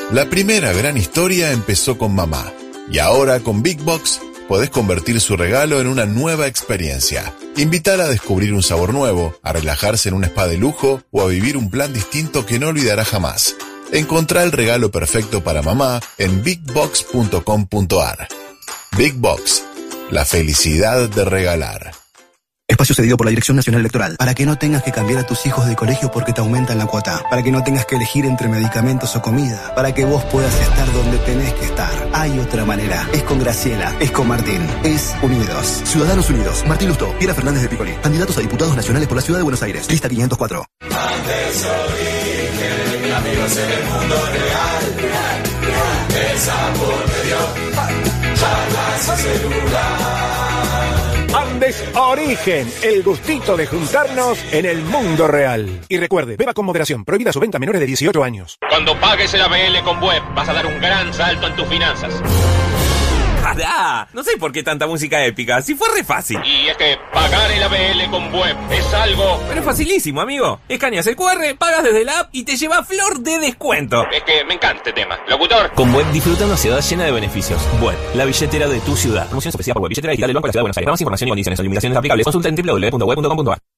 La primera gran historia empezó con mamá. Y ahora con Big Box podés convertir su regalo en una nueva experiencia. Invitar a descubrir un sabor nuevo, a relajarse en un spa de lujo o a vivir un plan distinto que no olvidará jamás. Encontrá el regalo perfecto para mamá en big box punto com punto a r. Big Box, la felicidad de regalar. Espacio cedido por la Dirección Nacional Electoral. Para que no tengas que cambiar a tus hijos de colegio porque te aumentan la cuota. Para que no tengas que elegir entre medicamentos o comida. Para que vos puedas estar donde tenés que estar. Hay otra manera. Es con Graciela. Es con Martín. Es Unidos. Ciudadanos Unidos. Martín Lustó. Piera Fernández de Piccoli. Candidatos a diputados nacionales por la Ciudad de Buenos Aires. Lista quinientos cuatro. Antes origen, amigos en el mundo real. El sabor me dio. Charlas y celular. Andes Origen, el gustito de juntarnos en el mundo real. Y recuerde, beba con moderación, prohibida su venta a menores de dieciocho años. Cuando pagues el A B L con Web, vas a dar un gran salto en tus finanzas. ¡Pará! No sé por qué tanta música épica, si fue re fácil. Y es que pagar el A B L con Web es algo... Pero es facilísimo, amigo. Escaneas el cu erre, pagas desde la app y te lleva flor de descuento. Es que me encanta este tema. Locutor. Con Web disfruta una ciudad llena de beneficios. Web, la billetera de tu ciudad. Promoción especial por Web, billetera digital del Banco de la Ciudad de Buenos Aires. Para más información y condiciones o limitaciones aplicables, consulta en doble u doble u doble u punto web punto com punto a r.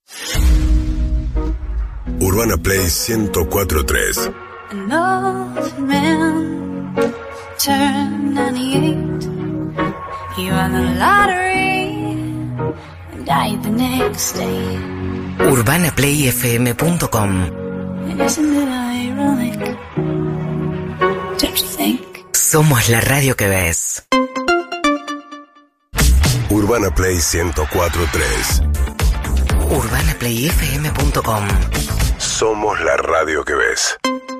Urbana Play ciento cuatro punto tres. An old man turned ninety-eight. He won the lottery and died the next day. urbana play f m punto com. And isn't it ironic? Don't you think? Somos la radio que ves. Urbana Play ciento cuatro punto tres. urbana play f m punto com. Somos la radio que ves.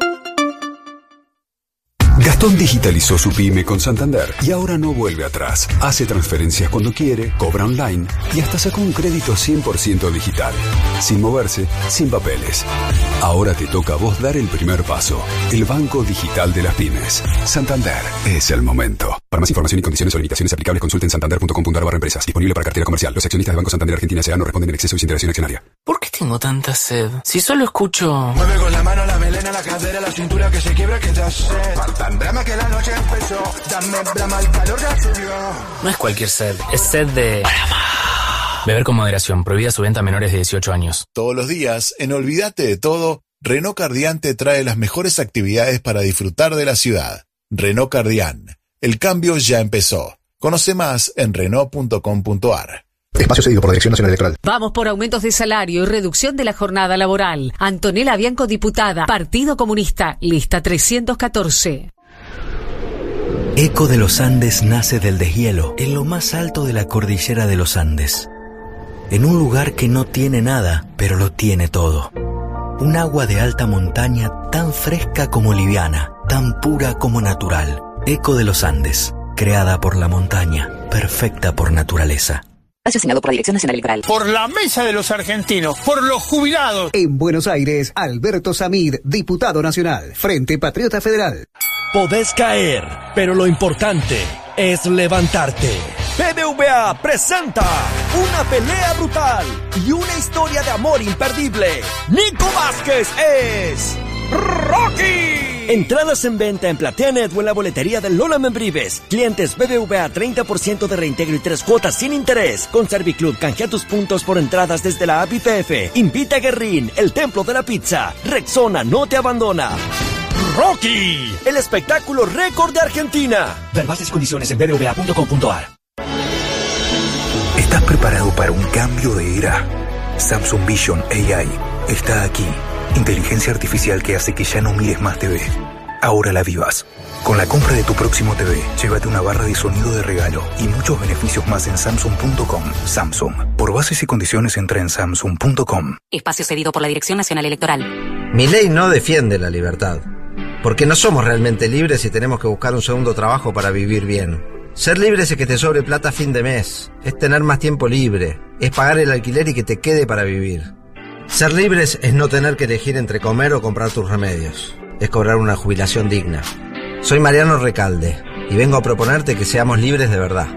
Gastón digitalizó su pyme con Santander y ahora no vuelve atrás. Hace transferencias cuando quiere, cobra online y hasta sacó un crédito cien por ciento digital. Sin moverse, sin papeles. Ahora te toca a vos dar el primer paso. El banco digital de las pymes. Santander es el momento. Para más información y condiciones o limitaciones aplicables, consulten santander punto com punto a r barra empresas. Disponible para cartera comercial. Los accionistas de Banco Santander Argentina S A no responden en exceso y sin interacción accionaria. ¿Por qué tengo tanta sed? Si solo escucho... Mueve con la mano la melena, la cadera, la cintura que se quiebra, que te hace tan drama que la noche empezó. Dame drama, el calor ya subió. No es cualquier sed, es sed de... Beber con moderación, prohibida su venta a menores de dieciocho años. Todos los días, en Olvídate de Todo, Renault Cardian te trae las mejores actividades para disfrutar de la ciudad. Renault Cardian. El cambio ya empezó. Conoce más en renault punto com punto a r. Espacio cedido por la Dirección Nacional Electoral. Vamos por aumentos de salario y reducción de la jornada laboral. Antonella Bianco, diputada. Partido Comunista. Lista trescientos catorce. Eco de los Andes nace del deshielo, en lo más alto de la cordillera de los Andes. En un lugar que no tiene nada, pero lo tiene todo. Un agua de alta montaña tan fresca como liviana, tan pura como natural. Eco de los Andes, creada por la montaña, perfecta por naturaleza. Asignado por la Dirección Nacional Electoral. Por la mesa de los argentinos, por los jubilados. En Buenos Aires, Alberto Samid, diputado nacional, Frente Patriota Federal. Podés caer, pero lo importante es levantarte. B B V A presenta una pelea brutal y una historia de amor imperdible. Nico Vázquez es Rocky. Entradas en venta en PlateaNet o en la boletería de Lola Membrives. Clientes B B V A treinta por ciento de reintegro y tres cuotas sin interés. Con Serviclub canjea tus puntos por entradas desde la app I P F. Invita a Guerrín, el templo de la pizza. Rexona no te abandona. Rocky, el espectáculo récord de Argentina. Ver bases y condiciones en b b v a punto com punto a r. ¿Estás preparado para un cambio de era? Samsung Vision A I está aquí. Inteligencia artificial que hace que ya no mires más T V. Ahora la vivas. Con la compra de tu próximo T V, llévate una barra de sonido de regalo y muchos beneficios más en samsung punto com. Samsung. Por bases y condiciones entra en samsung punto com. Espacio cedido por la Dirección Nacional Electoral. Mi ley no defiende la libertad. Porque no somos realmente libres y tenemos que buscar un segundo trabajo para vivir bien. Ser libre es que te sobre plata a fin de mes. Es tener más tiempo libre. Es pagar el alquiler y que te quede para vivir. Ser libres es no tener que elegir entre comer o comprar tus remedios. Es cobrar una jubilación digna. Soy Mariano Recalde y vengo a proponerte que seamos libres de verdad.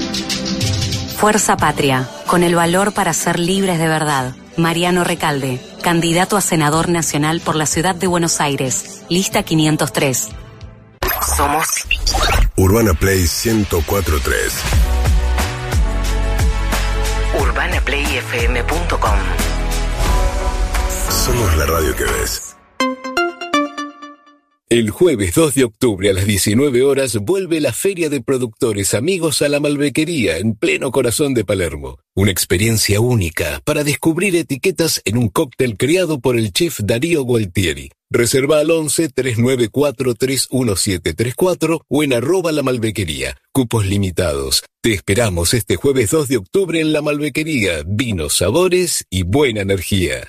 Fuerza Patria, con el valor para ser libres de verdad. Mariano Recalde, candidato a senador nacional por la Ciudad de Buenos Aires. Lista quinientos tres. Somos Urbana Play ciento cuatro punto tres. urbana play f m punto com. Somos la radio que ves. El jueves dos de octubre a las diecinueve horas vuelve la Feria de Productores Amigos a la Malbequería en pleno corazón de Palermo. Una experiencia única para descubrir etiquetas en un cóctel creado por el chef Darío Gualtieri. Reserva al once, tres nueve cuatro, tres uno siete tres cuatro o en arroba la Malbequería. Cupos limitados. Te esperamos este jueves dos de octubre en la Malbequería. Vinos, sabores y buena energía.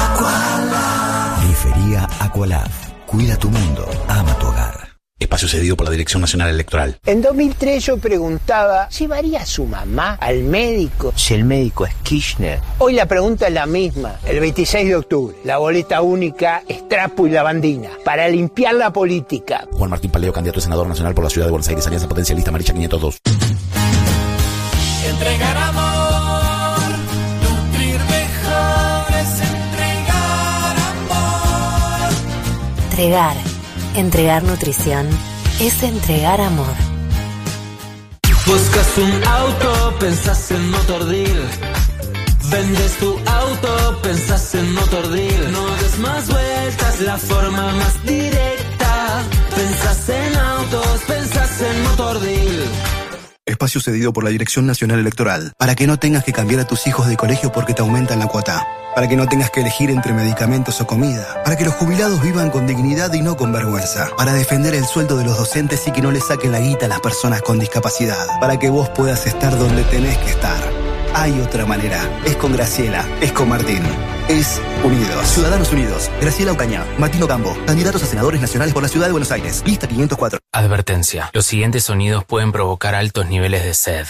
Grifería Aqualab. Cuida tu mundo, ama tu hogar. Espacio cedido por la Dirección Nacional Electoral. En dos mil tres yo preguntaba, ¿llevaría a su mamá al médico si el médico es Kirchner? Hoy la pregunta es la misma. El veintiséis de octubre, la boleta única, Estrapo y Lavandina, para limpiar la política. Juan Martín Paleo, candidato a senador nacional por la Ciudad de Buenos Aires, Alianza Potencialista Maricha quinientos dos. Entregar amor, nutrir mejor es entregar amor. Entregar. Entregar nutrición es entregar amor. Buscas un auto, pensás en Motordil. Vendes tu auto, pensás en Motordil. No des más vueltas, la forma más directa. Pensás en autos, pensás en Motordil. Espacio cedido por la Dirección Nacional Electoral. Para que no tengas que cambiar a tus hijos de colegio porque te aumentan la cuota. Para que no tengas que elegir entre medicamentos o comida. Para que los jubilados vivan con dignidad y no con vergüenza. Para defender el sueldo de los docentes y que no les saquen la guita a las personas con discapacidad. Para que vos puedas estar donde tenés que estar. Hay otra manera. Es con Graciela. Es con Martín. Es Unidos. Ciudadanos Unidos. Graciela Ocaña. Martín Ocampo. Candidatos a senadores nacionales por la Ciudad de Buenos Aires. Lista quinientos cuatro. Advertencia. Los siguientes sonidos pueden provocar altos niveles de sed.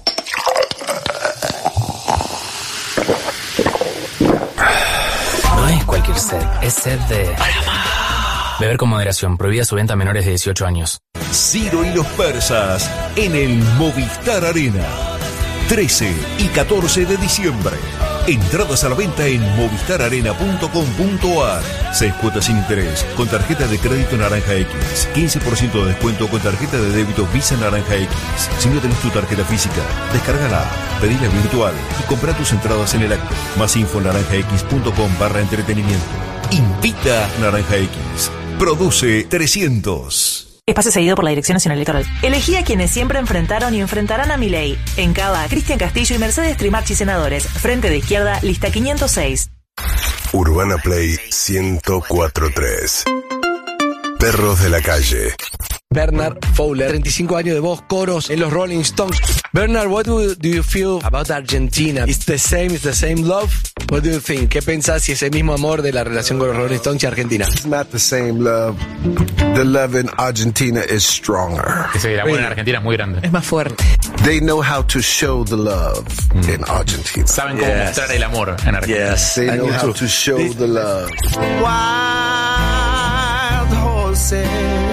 No es cualquier sed. Es sed de... Beber con moderación. Prohibida su venta a menores de dieciocho años. Ciro y los persas en el Movistar Arena. trece y catorce de diciembre. Entradas a la venta en movistar arena punto com punto a r. Seis cuotas sin interés con tarjeta de crédito Naranja X. quince por ciento de descuento con tarjeta de débito Visa Naranja X. Si no tenés tu tarjeta física, descárgala, pedila virtual y compra tus entradas en el acto. Más info en naranja x punto com barra entretenimiento. Invita Naranja X. Produce trescientos. Espacio seguido por la Dirección Nacional Electoral. Elegí a quienes siempre enfrentaron y enfrentarán a Milei. En Cava, Cristian Castillo y Mercedes Trimarchi senadores. Frente de izquierda, lista quinientos seis. Urbana Play ciento cuatro punto tres. Perros de la calle. Bernard Fowler, treinta y cinco años de voz, coros en los Rolling Stones. Bernard, what do you feel about Argentina? It's the same, it's the same love? What do you think? ¿Qué pensás si es el mismo amor de la relación con los Rolling Stones y Argentina? It's not the same love. The love in Argentina is stronger. Sí, el amor en Argentina es muy grande. Es más fuerte. They know how to show the love mm. in Argentina. Saben cómo yes. mostrar el amor en Argentina. Yes, they know how to show This... the love. Wild horses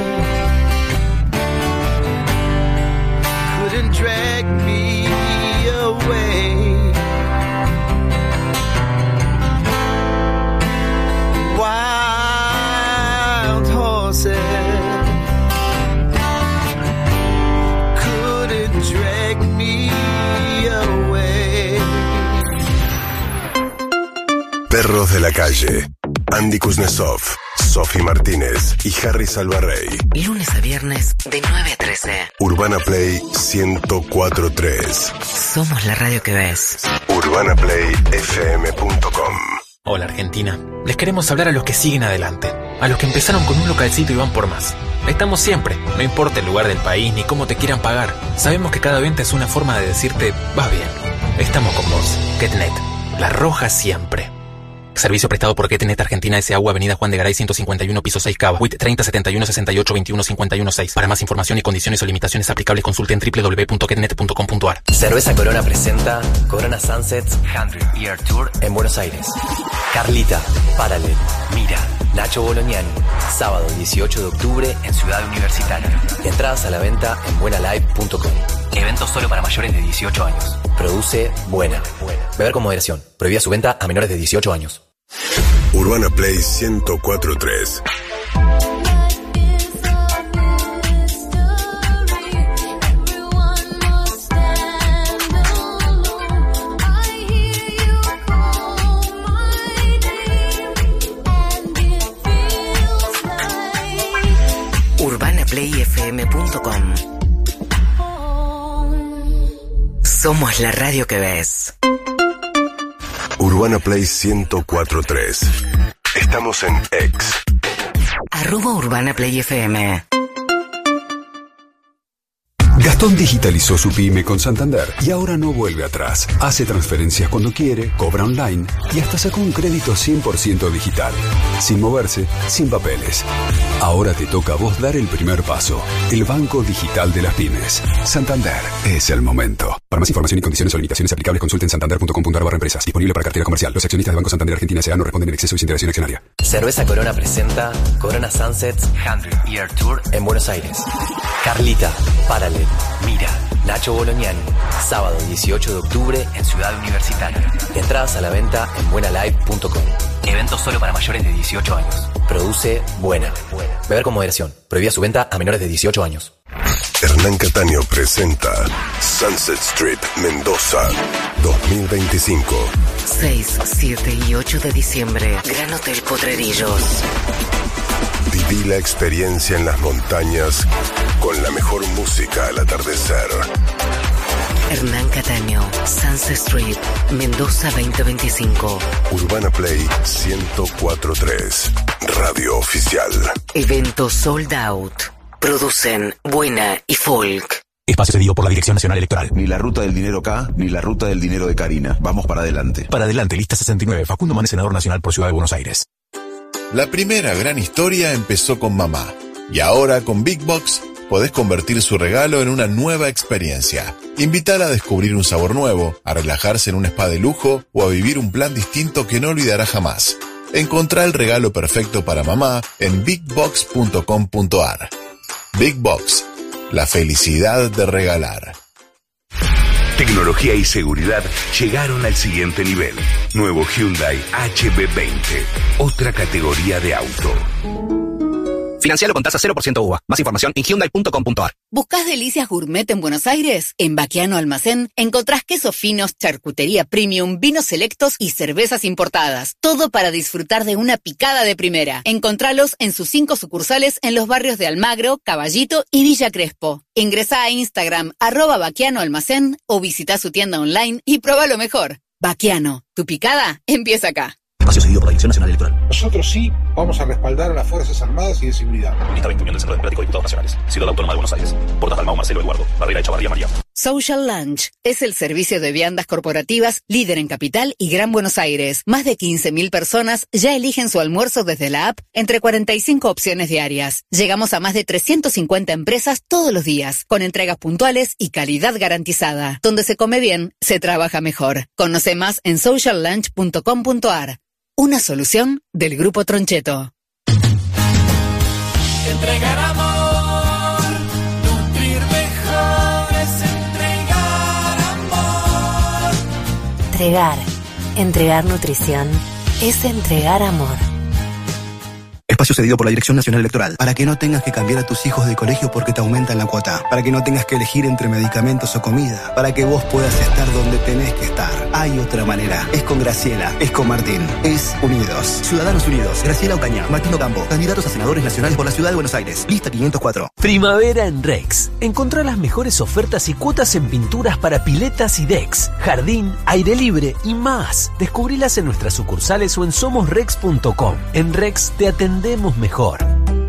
couldn't drag me away. Wild horses couldn't drag me away. Perros de la calle. Andy Kuznetsov, Sofi Martínez y Harry Salvarrey. Lunes a viernes de nueve a trece. Urbana Play ciento cuatro punto tres. Somos la radio que ves. urbana play f m punto com. Hola Argentina. Les queremos hablar a los que siguen adelante. A los que empezaron con un localcito y van por más. Estamos siempre. No importa el lugar del país ni cómo te quieran pagar. Sabemos que cada venta es una forma de decirte, vas bien. Estamos con vos. Ketnet. La roja siempre. Servicio prestado por Ketnet Argentina S A U, Avenida Juan de Garay ciento cincuenta y uno, piso seis, Cava. W I T treinta setenta y uno sesenta y ocho veintiuno cincuenta y uno seis. Para más información y condiciones o limitaciones aplicables consulte en w w w punto ketnet punto com punto a r. Cerveza Corona presenta Corona Sunsets cien Year Tour en Buenos Aires. Carlita, Paralel, Mira, Nacho Bolognani. Sábado dieciocho de octubre en Ciudad Universitaria. Entradas a la venta en buena live punto com. Evento solo para mayores de dieciocho años. Produce Buena. Beber con moderación. Prohibida su venta a menores de dieciocho años. Urbana Play ciento cuatro punto tres. f m punto com. Somos la radio que ves. Urbana Play ciento cuatro punto tres. Estamos en X. Arroba Urbana Play F M. Gastón digitalizó su pyme con Santander y ahora no vuelve atrás. Hace transferencias cuando quiere, cobra online y hasta sacó un crédito cien por ciento digital. Sin moverse, sin papeles. Ahora te toca a vos dar el primer paso. El banco digital de las pymes. Santander es el momento. Para más información y condiciones o limitaciones aplicables, consulten santander punto com punto a r barra empresas. Disponible para cartera comercial. Los accionistas de Banco Santander Argentina S A no responden en exceso y sin interacción accionaria. Cerveza Corona presenta Corona Sunsets cien Year Tour en Buenos Aires. Carlita, Parallel, Mira, Nacho Bolognani. Sábado dieciocho de octubre en Ciudad Universitaria. Entradas a la venta en buena live punto com. Evento solo para mayores de dieciocho años. Produce Buena. Beber con moderación. Prohibida su venta a menores de dieciocho años. Hernán Cataño presenta Sunset Strip Mendoza dos mil veinticinco. seis, siete y ocho de diciembre. Gran Hotel Potrerillos. Viví la experiencia en las montañas con la mejor música al atardecer. Hernán Cataño, Sunset Strip, Mendoza veinte veinticinco. Urbana Play ciento cuatro punto tres. Radio oficial. Evento sold out. Producen Buena y Folk. Espacio cedido por la Dirección Nacional Electoral. Ni la ruta del dinero acá, ni la ruta del dinero de Karina. Vamos para adelante. Para adelante, lista sesenta y nueve. Facundo Manes, senador nacional por Ciudad de Buenos Aires. La primera gran historia empezó con mamá. Y ahora con Big Box podés convertir su regalo en una nueva experiencia. Invítala a descubrir un sabor nuevo, a relajarse en un spa de lujo o a vivir un plan distinto que no olvidará jamás. Encontrá el regalo perfecto para mamá en big box punto com punto a r. Big Box, la felicidad de regalar. Tecnología y seguridad llegaron al siguiente nivel. Nuevo Hyundai H B veinte, otra categoría de auto. Financialo con tasa cero por ciento U V A. Más información en hyundai punto com punto a r. ¿Buscás delicias gourmet en Buenos Aires? En Baquiano Almacén encontrás quesos finos, charcutería premium, vinos selectos y cervezas importadas. Todo para disfrutar de una picada de primera. Encontralos en sus cinco sucursales en los barrios de Almagro, Caballito y Villa Crespo. Ingresá a Instagram, arroba Baquiano Almacén, o visita su tienda online y probá lo mejor. Baquiano, tu picada empieza acá. Espacio cedido por la Dirección Nacional Electoral. Nosotros sí vamos a respaldar a las Fuerzas Armadas y de Seguridad. Lista veinte, Unión del Centro Democrático de Diputados Nacionales. Ciudad Autónoma de Buenos Aires. Portas Dalmau, Marcelo Eduardo. Barrera de Chavarría, María. Social Lunch es el servicio de viandas corporativas líder en Capital y Gran Buenos Aires. Más de quince mil personas ya eligen su almuerzo desde la app entre cuarenta y cinco opciones diarias. Llegamos a más de trescientas cincuenta empresas todos los días, con entregas puntuales y calidad garantizada. Donde se come bien, se trabaja mejor. Conoce más en social lunch punto com punto a r. Una solución del Grupo Troncheto. Entregar amor, nutrir mejor es entregar amor. Entregar, entregar nutrición es entregar amor. Espacio cedido por la Dirección Nacional Electoral. Para que no tengas que cambiar a tus hijos de colegio porque te aumentan la cuota. Para que no tengas que elegir entre medicamentos o comida. Para que vos puedas estar donde tenés que estar. Hay otra manera. Es con Graciela. Es con Martín. Es Unidos. Ciudadanos Unidos. Graciela Ocaña. Martín Ocampo. Candidatos a senadores nacionales por la Ciudad de Buenos Aires. Lista quinientos cuatro. Primavera en Rex. Encontrá las mejores ofertas y cuotas en pinturas para piletas y decks, jardín, aire libre y más. Descubrilas en nuestras sucursales o en somos rex punto com. En Rex te atendemos mejor.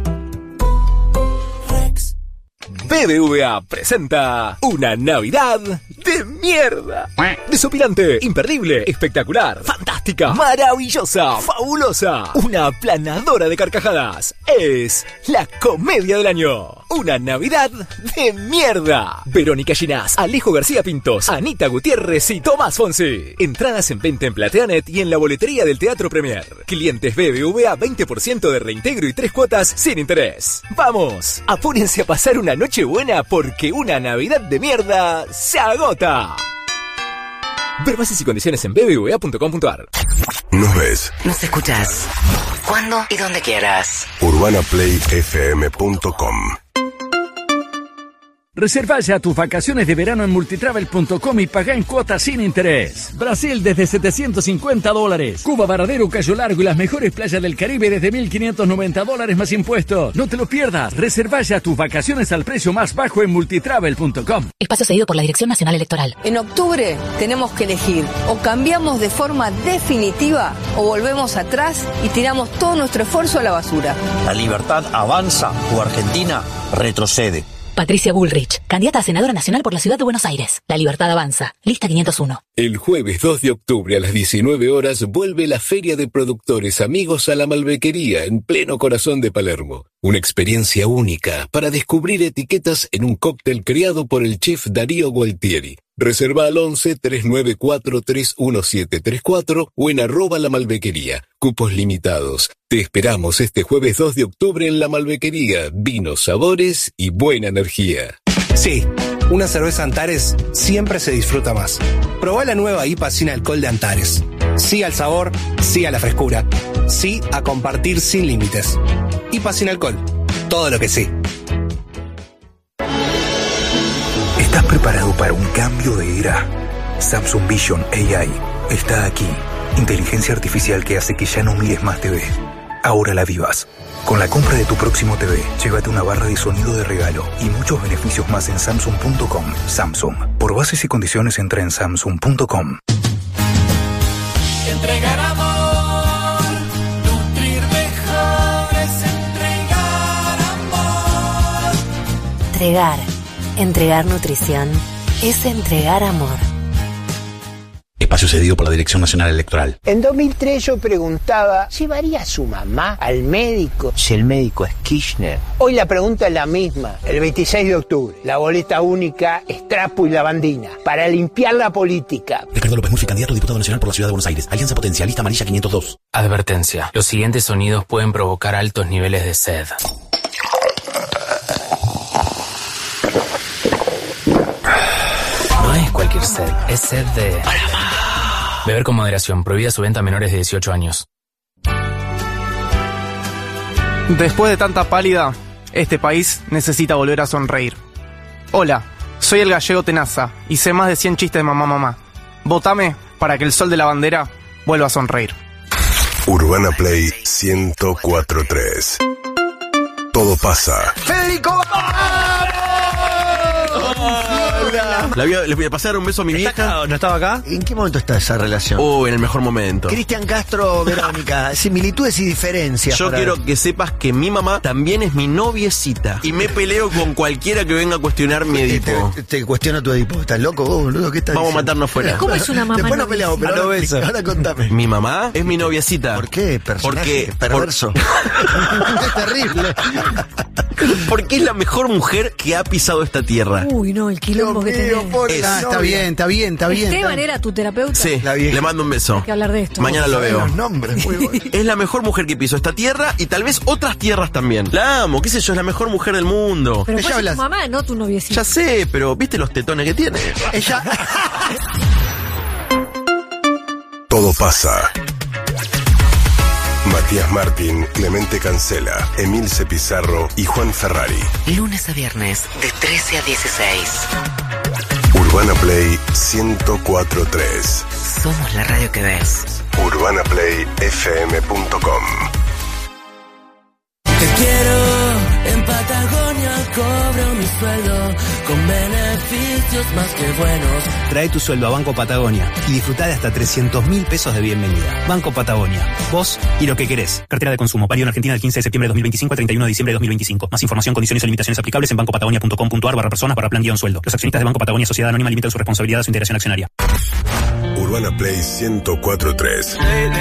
B B V A presenta una Navidad de mierda. Desopilante, imperdible, espectacular, fantástica, maravillosa, fabulosa, una aplanadora de carcajadas. Es la comedia del año. Una Navidad de mierda. Verónica Ginás, Alejo García Pintos, Anita Gutiérrez y Tomás Fonsi. Entradas en venta en Plateanet y en la boletería del Teatro Premier. Clientes B B V A veinte por ciento de reintegro y tres cuotas sin interés. Vamos, apúrense a pasar una noche buena porque una Navidad de mierda se agota. Ver bases y condiciones en b b v a punto com punto a r. Nos ves. Nos escuchás. Cuando y donde quieras. urbana play f m punto com. Reserva ya tus vacaciones de verano en multitravel punto com y paga en cuotas sin interés. Brasil desde setecientos cincuenta dólares. Cuba, Varadero, Cayo Largo y las mejores playas del Caribe desde mil quinientos noventa dólares más impuestos. No te lo pierdas. Reserva ya tus vacaciones al precio más bajo en multitravel punto com. Espacio cedido por la Dirección Nacional Electoral. En octubre tenemos que elegir. O cambiamos de forma definitiva o volvemos atrás y tiramos todo nuestro esfuerzo a la basura. La libertad avanza o Argentina retrocede. Patricia Bullrich, candidata a senadora nacional por la Ciudad de Buenos Aires. La libertad avanza. Lista quinientos uno. El jueves dos de octubre a las diecinueve horas vuelve la Feria de Productores Amigos a la Malbequería en pleno corazón de Palermo. Una experiencia única para descubrir etiquetas en un cóctel creado por el chef Darío Gualtieri. Reserva al once, tres nueve cuatro, tres uno siete tres cuatro o en arroba la Malbequería. Cupos limitados. Te esperamos este jueves dos de octubre en la Malbequería. Vinos, sabores y buena energía. Sí, una cerveza Antares siempre se disfruta más. Probá la nueva I P A sin alcohol de Antares. Sí al sabor, sí a la frescura. Sí a compartir sin límites. I P A sin alcohol. Todo lo que sí. ¿Estás preparado para un cambio de era? Samsung Vision A I está aquí. Inteligencia artificial que hace que ya no mires más T V. Ahora la vivas. Con la compra de tu próximo T V, llévate una barra de sonido de regalo y muchos beneficios más en samsung punto com. Samsung. Por bases y condiciones entra en samsung punto com. Entregar amor, nutrir mejor es entregar amor. Entregar. Entregar nutrición es entregar amor. Espacio cedido por la Dirección Nacional Electoral. En dos mil tres yo preguntaba, ¿llevaría a su mamá al médico si el médico es Kirchner? Hoy la pregunta es la misma. El veintiséis de octubre, la boleta única, Strapo y Lavandina, para limpiar la política. Ricardo López Murphy, candidato a diputado nacional por la Ciudad de Buenos Aires. Alianza Potencialista Amarilla quinientos dos. Advertencia. Los siguientes sonidos pueden provocar altos niveles de sed. No es cualquier sed, es sed de... Beber con moderación. Prohibida su venta a menores de dieciocho años. Después de tanta pálida, este país necesita volver a sonreír. Hola, soy el gallego Tenaza y sé más de cien chistes de mamá mamá. Votame para que el sol de la bandera vuelva a sonreír. Urbana Play ciento cuatro punto tres. Todo pasa. ¡Federico! La voy a, le voy a pasar un beso a mi vieja. Acá, ¿no estaba acá? ¿En qué momento está esa relación? Oh, en el mejor momento. Cristian Castro, Verónica, similitudes y diferencias. Yo quiero ver. que sepas que mi mamá también es mi noviecita. Y me peleo con cualquiera que venga a cuestionar mi Edipo. Te, te cuestiona tu Edipo. ¿Estás loco vos, boludo? ¿Qué estás Vamos diciendo? a matarnos fuera. ¿Cómo es una mamá? Después nos peleamos, pero ahora, beso. ahora contame. Mi mamá es mi noviecita. ¿Por qué? Personaje Porque, perverso. Por... es terrible. Porque es la mejor mujer que ha pisado esta tierra. Uy, no, el quilombo que tenés. Es, ah, está bien, está bien, está bien. Esteban era tu terapeuta. Sí, le mando un beso. Hay que hablar de esto. Mañana lo veo. Los nombres, muy bueno. Es la mejor mujer que pisó esta tierra y tal vez otras tierras también. La amo, qué sé yo, es la mejor mujer del mundo. Pero ella habla... tu mamá, no tu noviecita. Ya sé, pero ¿viste los tetones que tiene? Ella... Todo pasa. Matías Martín, Clemente Cancela, Emilce Pizarro y Juan Ferrari. Lunes a viernes, de trece a dieciséis. Urbana Play ciento cuatro punto tres. Somos la radio que ves. urbana play f m punto com. Te quiero en Patagonia, cobro mi sueldo con beneficios más que buenos. Trae tu sueldo a Banco Patagonia y disfrutá de hasta trescientos mil pesos de bienvenida. Banco Patagonia, vos y lo que querés. Cartera de consumo, válido en Argentina del quince de septiembre de dos mil veinticinco al treinta y uno de diciembre de dos mil veinticinco. Más información, condiciones y limitaciones aplicables en banco patagonia punto com punto a r barra personas barra plan guión sueldo. Los accionistas de Banco Patagonia Sociedad Anónima limitan su responsabilidad a su integración accionaria. Urbana Play ciento cuatro punto tres.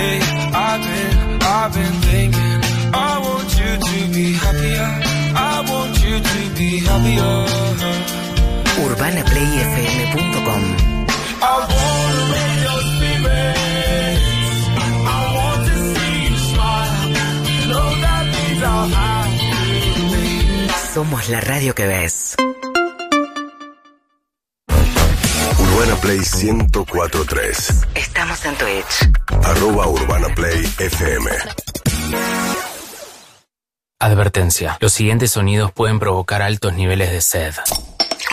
I want you to be happier. I want you to be happier. urbana play f m punto com. I wanna raise your spirits. I want to see you smile. Know that these are high. Somos la radio que ves. Urbana Play ciento cuatro punto tres. Estamos en Twitch. Arroba Urbana Play F M. Advertencia. Los siguientes sonidos pueden provocar altos niveles de sed.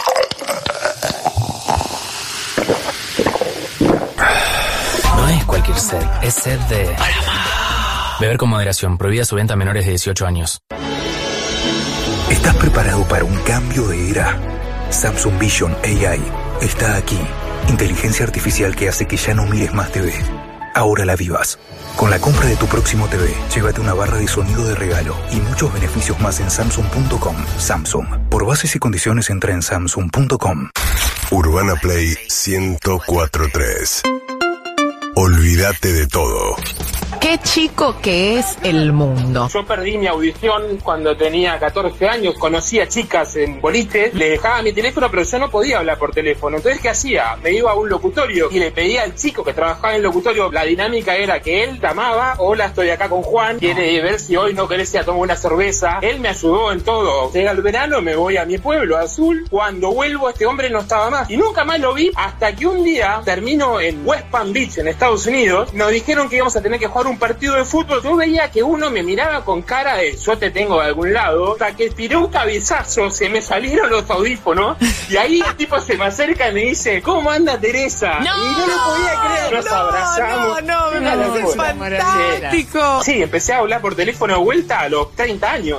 sed. Es sed de... beber con moderación. Prohibida su venta a menores de dieciocho años. ¿Estás preparado para un cambio de era? Samsung Vision A I está aquí. Inteligencia artificial que hace que ya no mires más T V. Ahora la vivas. Con la compra de tu próximo T V, llévate una barra de sonido de regalo y muchos beneficios más en Samsung punto com. Samsung. Por bases y condiciones entra en Samsung punto com. Urbana Play ciento cuatro punto tres. Olvídate de todo. Qué chico que es el mundo. Yo perdí mi audición cuando tenía catorce años, conocía chicas en boliches, le dejaba mi teléfono, pero yo no podía hablar por teléfono. Entonces, ¿qué hacía? Me iba a un locutorio y le pedía al chico que trabajaba en el locutorio. La dinámica era que él llamaba: hola, estoy acá con Juan, quiere ver si hoy no querés ir a tomar una cerveza. Él me ayudó en todo. Llega el verano, me voy a mi pueblo, Azul. Cuando vuelvo, este hombre no estaba más. Y nunca más lo vi hasta que un día termino en West Palm Beach, en Estados Unidos. Nos dijeron que íbamos a tener que jugar un partido de fútbol. Yo veía que uno me miraba con cara de yo te tengo de algún lado, hasta que tiré un cabezazo, se me salieron los audífonos y ahí el tipo se me acerca y me dice: ¿cómo anda Teresa? No, y no lo podía creer. Nos no, abrazamos. No, no, me parece fantástico. Sí, empecé a hablar por teléfono de vuelta a los treinta años.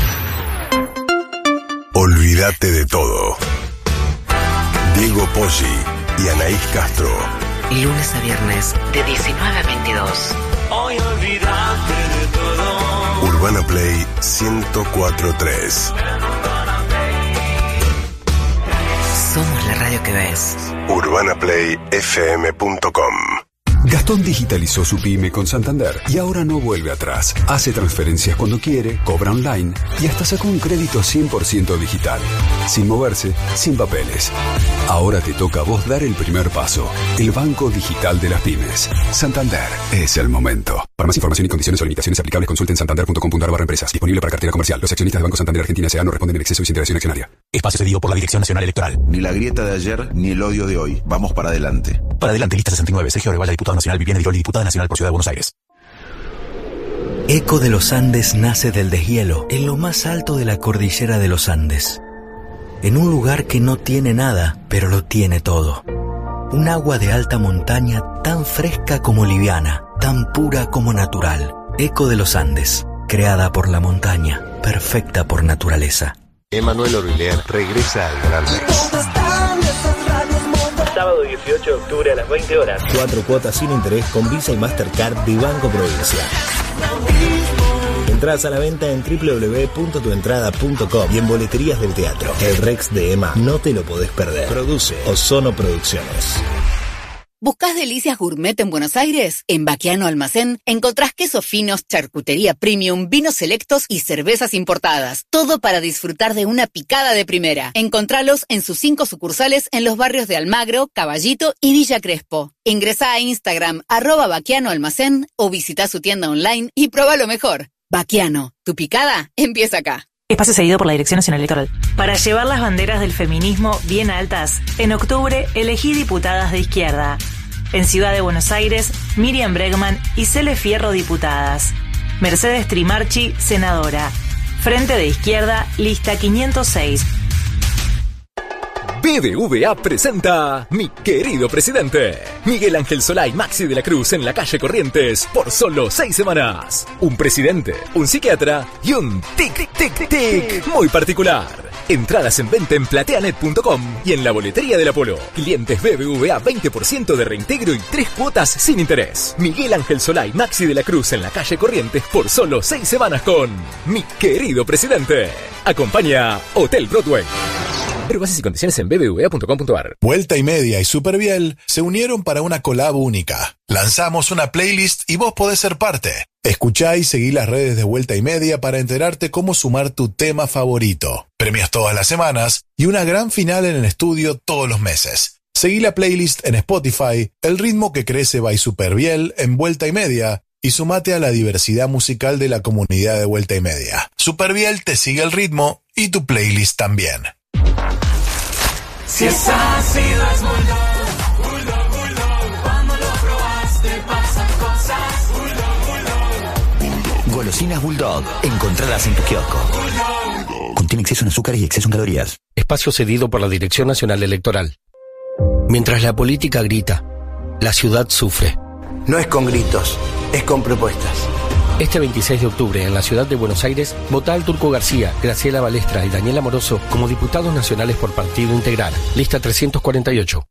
Olvídate de todo. Diego Poggi y Anaís Castro. Lunes a viernes, de diecinueve a veintidós. Hoy olvídate de todo. Urbana Play ciento cuatro punto tres. Somos la radio que ves. Urbana Play F M punto com. Gastón digitalizó su pyme con Santander y ahora no vuelve atrás. Hace transferencias cuando quiere, cobra online y hasta sacó un crédito cien por ciento digital. Sin moverse, sin papeles. Ahora te toca a vos dar el primer paso. El banco digital de las pymes. Santander. Es el momento. Para más información y condiciones o limitaciones aplicables, consulten santander punto com punto a r barra empresas. Disponible para cartera comercial. Los accionistas de Banco Santander Argentina S A no responden en exceso y sin interacción accionaria. Espacio cedido por la Dirección Nacional Electoral. Ni la grieta de ayer, ni el odio de hoy. Vamos para adelante. Para adelante, lista sesenta y nueve. Sergio Arevalla, diputado nacional. Viviana Di Loli, diputada nacional por Ciudad de Buenos Aires. Eco de los Andes nace del deshielo, en lo más alto de la cordillera de los Andes. En un lugar que no tiene nada, pero lo tiene todo. Un agua de alta montaña tan fresca como liviana, tan pura como natural. Eco de los Andes, creada por la montaña, perfecta por naturaleza. Emanuel Orbilier regresa al Gran Rex. Sábado dieciocho de octubre a las veinte horas. Cuatro cuotas sin interés con Visa y Mastercard de Banco Provincia. Entradas a la venta en doble u doble u doble u punto tu entrada punto com y en boleterías del teatro. El Rex de Ema, no te lo podés perder. Produce Ozono Producciones. ¿Buscás delicias gourmet en Buenos Aires? En Baquiano Almacén encontrás quesos finos, charcutería premium, vinos selectos y cervezas importadas. Todo para disfrutar de una picada de primera. Encontralos en sus cinco sucursales en los barrios de Almagro, Caballito y Villa Crespo. Ingresá a Instagram, arroba Baquiano Almacén, o visita su tienda online y prueba lo mejor. Baquiano, tu picada empieza acá. Espacio cedido por la Dirección Nacional Electoral. Para llevar las banderas del feminismo bien altas, en octubre elegí diputadas de izquierda. En Ciudad de Buenos Aires, Miriam Bregman y Cele Fierro diputadas. Mercedes Trimarchi, senadora. Frente de Izquierda, lista quinientos seis. B B V A presenta Mi Querido Presidente. Miguel Ángel Solá y Maxi de la Cruz en la calle Corrientes por solo seis semanas. Un presidente, un psiquiatra y un tic, tic, tic muy particular. Entradas en venta en plateanet punto com y en la boletería del Apolo. Clientes B B V A veinte por ciento de reintegro y tres cuotas sin interés. Miguel Ángel Solá y Maxi de la Cruz en la calle Corrientes por solo seis semanas con Mi Querido Presidente. Acompaña Hotel Broadway. Bases y condiciones en b b v a punto com punto a r. Vuelta y Media y Superbiel se unieron para una collab única. Lanzamos una playlist y vos podés ser parte. Escuchá y seguí las redes de Vuelta y Media para enterarte cómo sumar tu tema favorito. Premios todas las semanas y una gran final en el estudio todos los meses. Seguí la playlist en Spotify, El ritmo que crece by Superbiel en Vuelta y Media y sumate a la diversidad musical de la comunidad de Vuelta y Media. Superbiel te sigue el ritmo y tu playlist también. Si es ácido es Bulldog, Bulldog, Bulldog. Cuando lo probaste pasan cosas. Bulldog, Bulldog. Golosinas Bulldog, encontradas en tu kiosco. Contiene exceso en azúcares y exceso en calorías. Espacio cedido por la Dirección Nacional Electoral. Mientras la política grita, la ciudad sufre. No es con gritos, es con propuestas. Este veintiséis de octubre, en la ciudad de Buenos Aires, vota al Turco García, Graciela Balestra y Daniel Amoroso como diputados nacionales por Partido Integral. Lista trescientos cuarenta y ocho.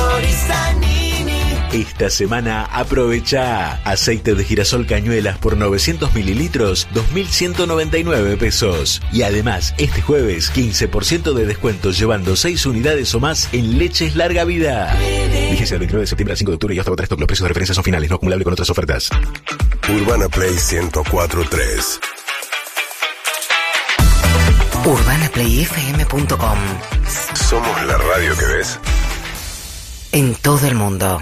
Esta semana aprovecha aceite de girasol Cañuelas por novecientos mililitros, dos mil ciento noventa y nueve pesos. Y además, este jueves, quince por ciento de descuento llevando seis unidades o más en leches larga vida. Vigencia del veintinueve de septiembre al cinco de octubre y hasta agotar stock. Los precios de referencia son finales, no acumulable con otras ofertas. Urbana Play ciento cuatro punto tres. urbana play f m punto com. Somos la radio que ves. En todo el mundo.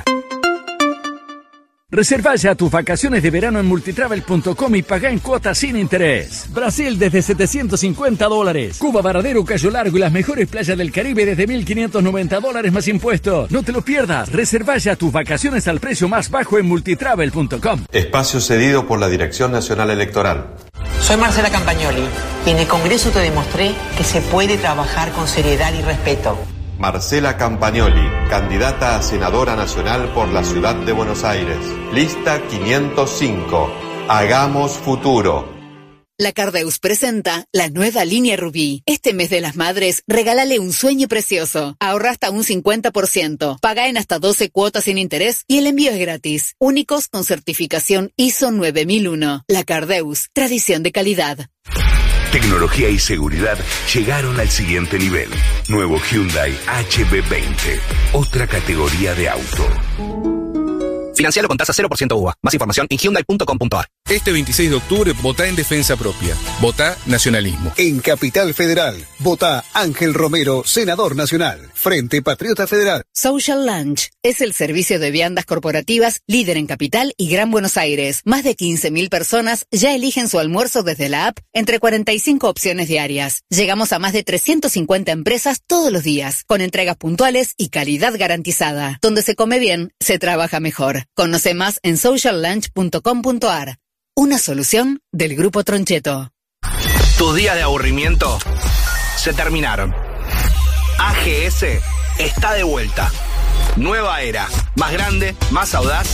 Reserva ya tus vacaciones de verano en multitravel punto com y paga en cuotas sin interés. Brasil desde setecientos cincuenta dólares. Cuba, Varadero, Cayo Largo y las mejores playas del Caribe desde mil quinientos noventa dólares más impuestos. No te lo pierdas. Reserva ya tus vacaciones al precio más bajo en multitravel punto com. Espacio cedido por la Dirección Nacional Electoral. Soy Marcela Campagnoli y en el Congreso te demostré que se puede trabajar con seriedad y respeto. Marcela Campagnoli, candidata a senadora nacional por la ciudad de Buenos Aires. Lista quinientos cinco. Hagamos futuro. La Cardeus presenta la nueva línea Rubí. Este mes de las madres, regálale un sueño precioso. Ahorra hasta un cincuenta por ciento. Paga en hasta doce cuotas sin interés y el envío es gratis. Únicos con certificación I S O nueve mil uno. La Cardeus, tradición de calidad. Tecnología y seguridad llegaron al siguiente nivel. Nuevo Hyundai H B veinte. Otra categoría de auto. Financialo con tasa cero por ciento U V A. Más información en hyundai punto com punto a r. Este veintiséis de octubre, votá en defensa propia. Votá nacionalismo. En Capital Federal, votá Ángel Romero, senador nacional. Frente Patriota Federal. Social Lunch es el servicio de viandas corporativas líder en Capital y Gran Buenos Aires. Más de quince mil personas ya eligen su almuerzo desde la app entre cuarenta y cinco opciones diarias. Llegamos a más de trescientas cincuenta empresas todos los días, con entregas puntuales y calidad garantizada. Donde se come bien, se trabaja mejor. Conoce más en social lunch punto com punto a r. Una solución del Grupo Troncheto. Tus días de aburrimiento se terminaron. A G S está de vuelta. Nueva era, más grande, más audaz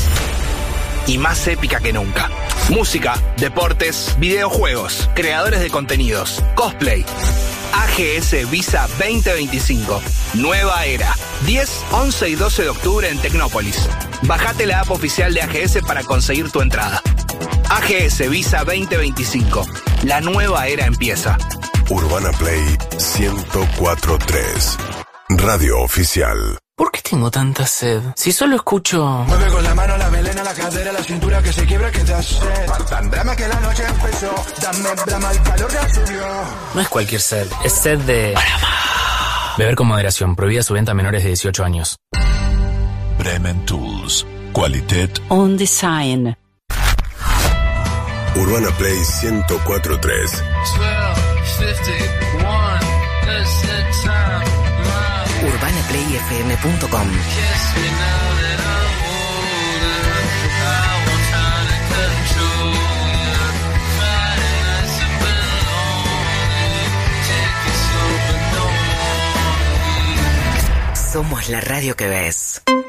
y más épica que nunca. Música, deportes, videojuegos, creadores de contenidos, cosplay. A G S Visa veinte veinticinco. Nueva era. diez, once y doce de octubre en Tecnópolis. Bajate la app oficial de A G S para conseguir tu entrada. A G S Visa veinte veinticinco. La nueva era empieza. Urbana Play ciento cuatro punto tres. Radio oficial. ¿Por qué tengo tanta sed? Si solo escucho... Mueve con la mano, la melena, la cadera, la cintura que se quiebra, que da sed. Tan drama que la noche empezó. Dame drama, el calor ya subió. No es cualquier sed, es sed de... Beber con moderación, prohibida su venta a menores de dieciocho años. Bremen Tools. Qualitat On Design. Urbana Play ciento cuatro punto tres. urbana play f m punto com. Somos la radio que ves.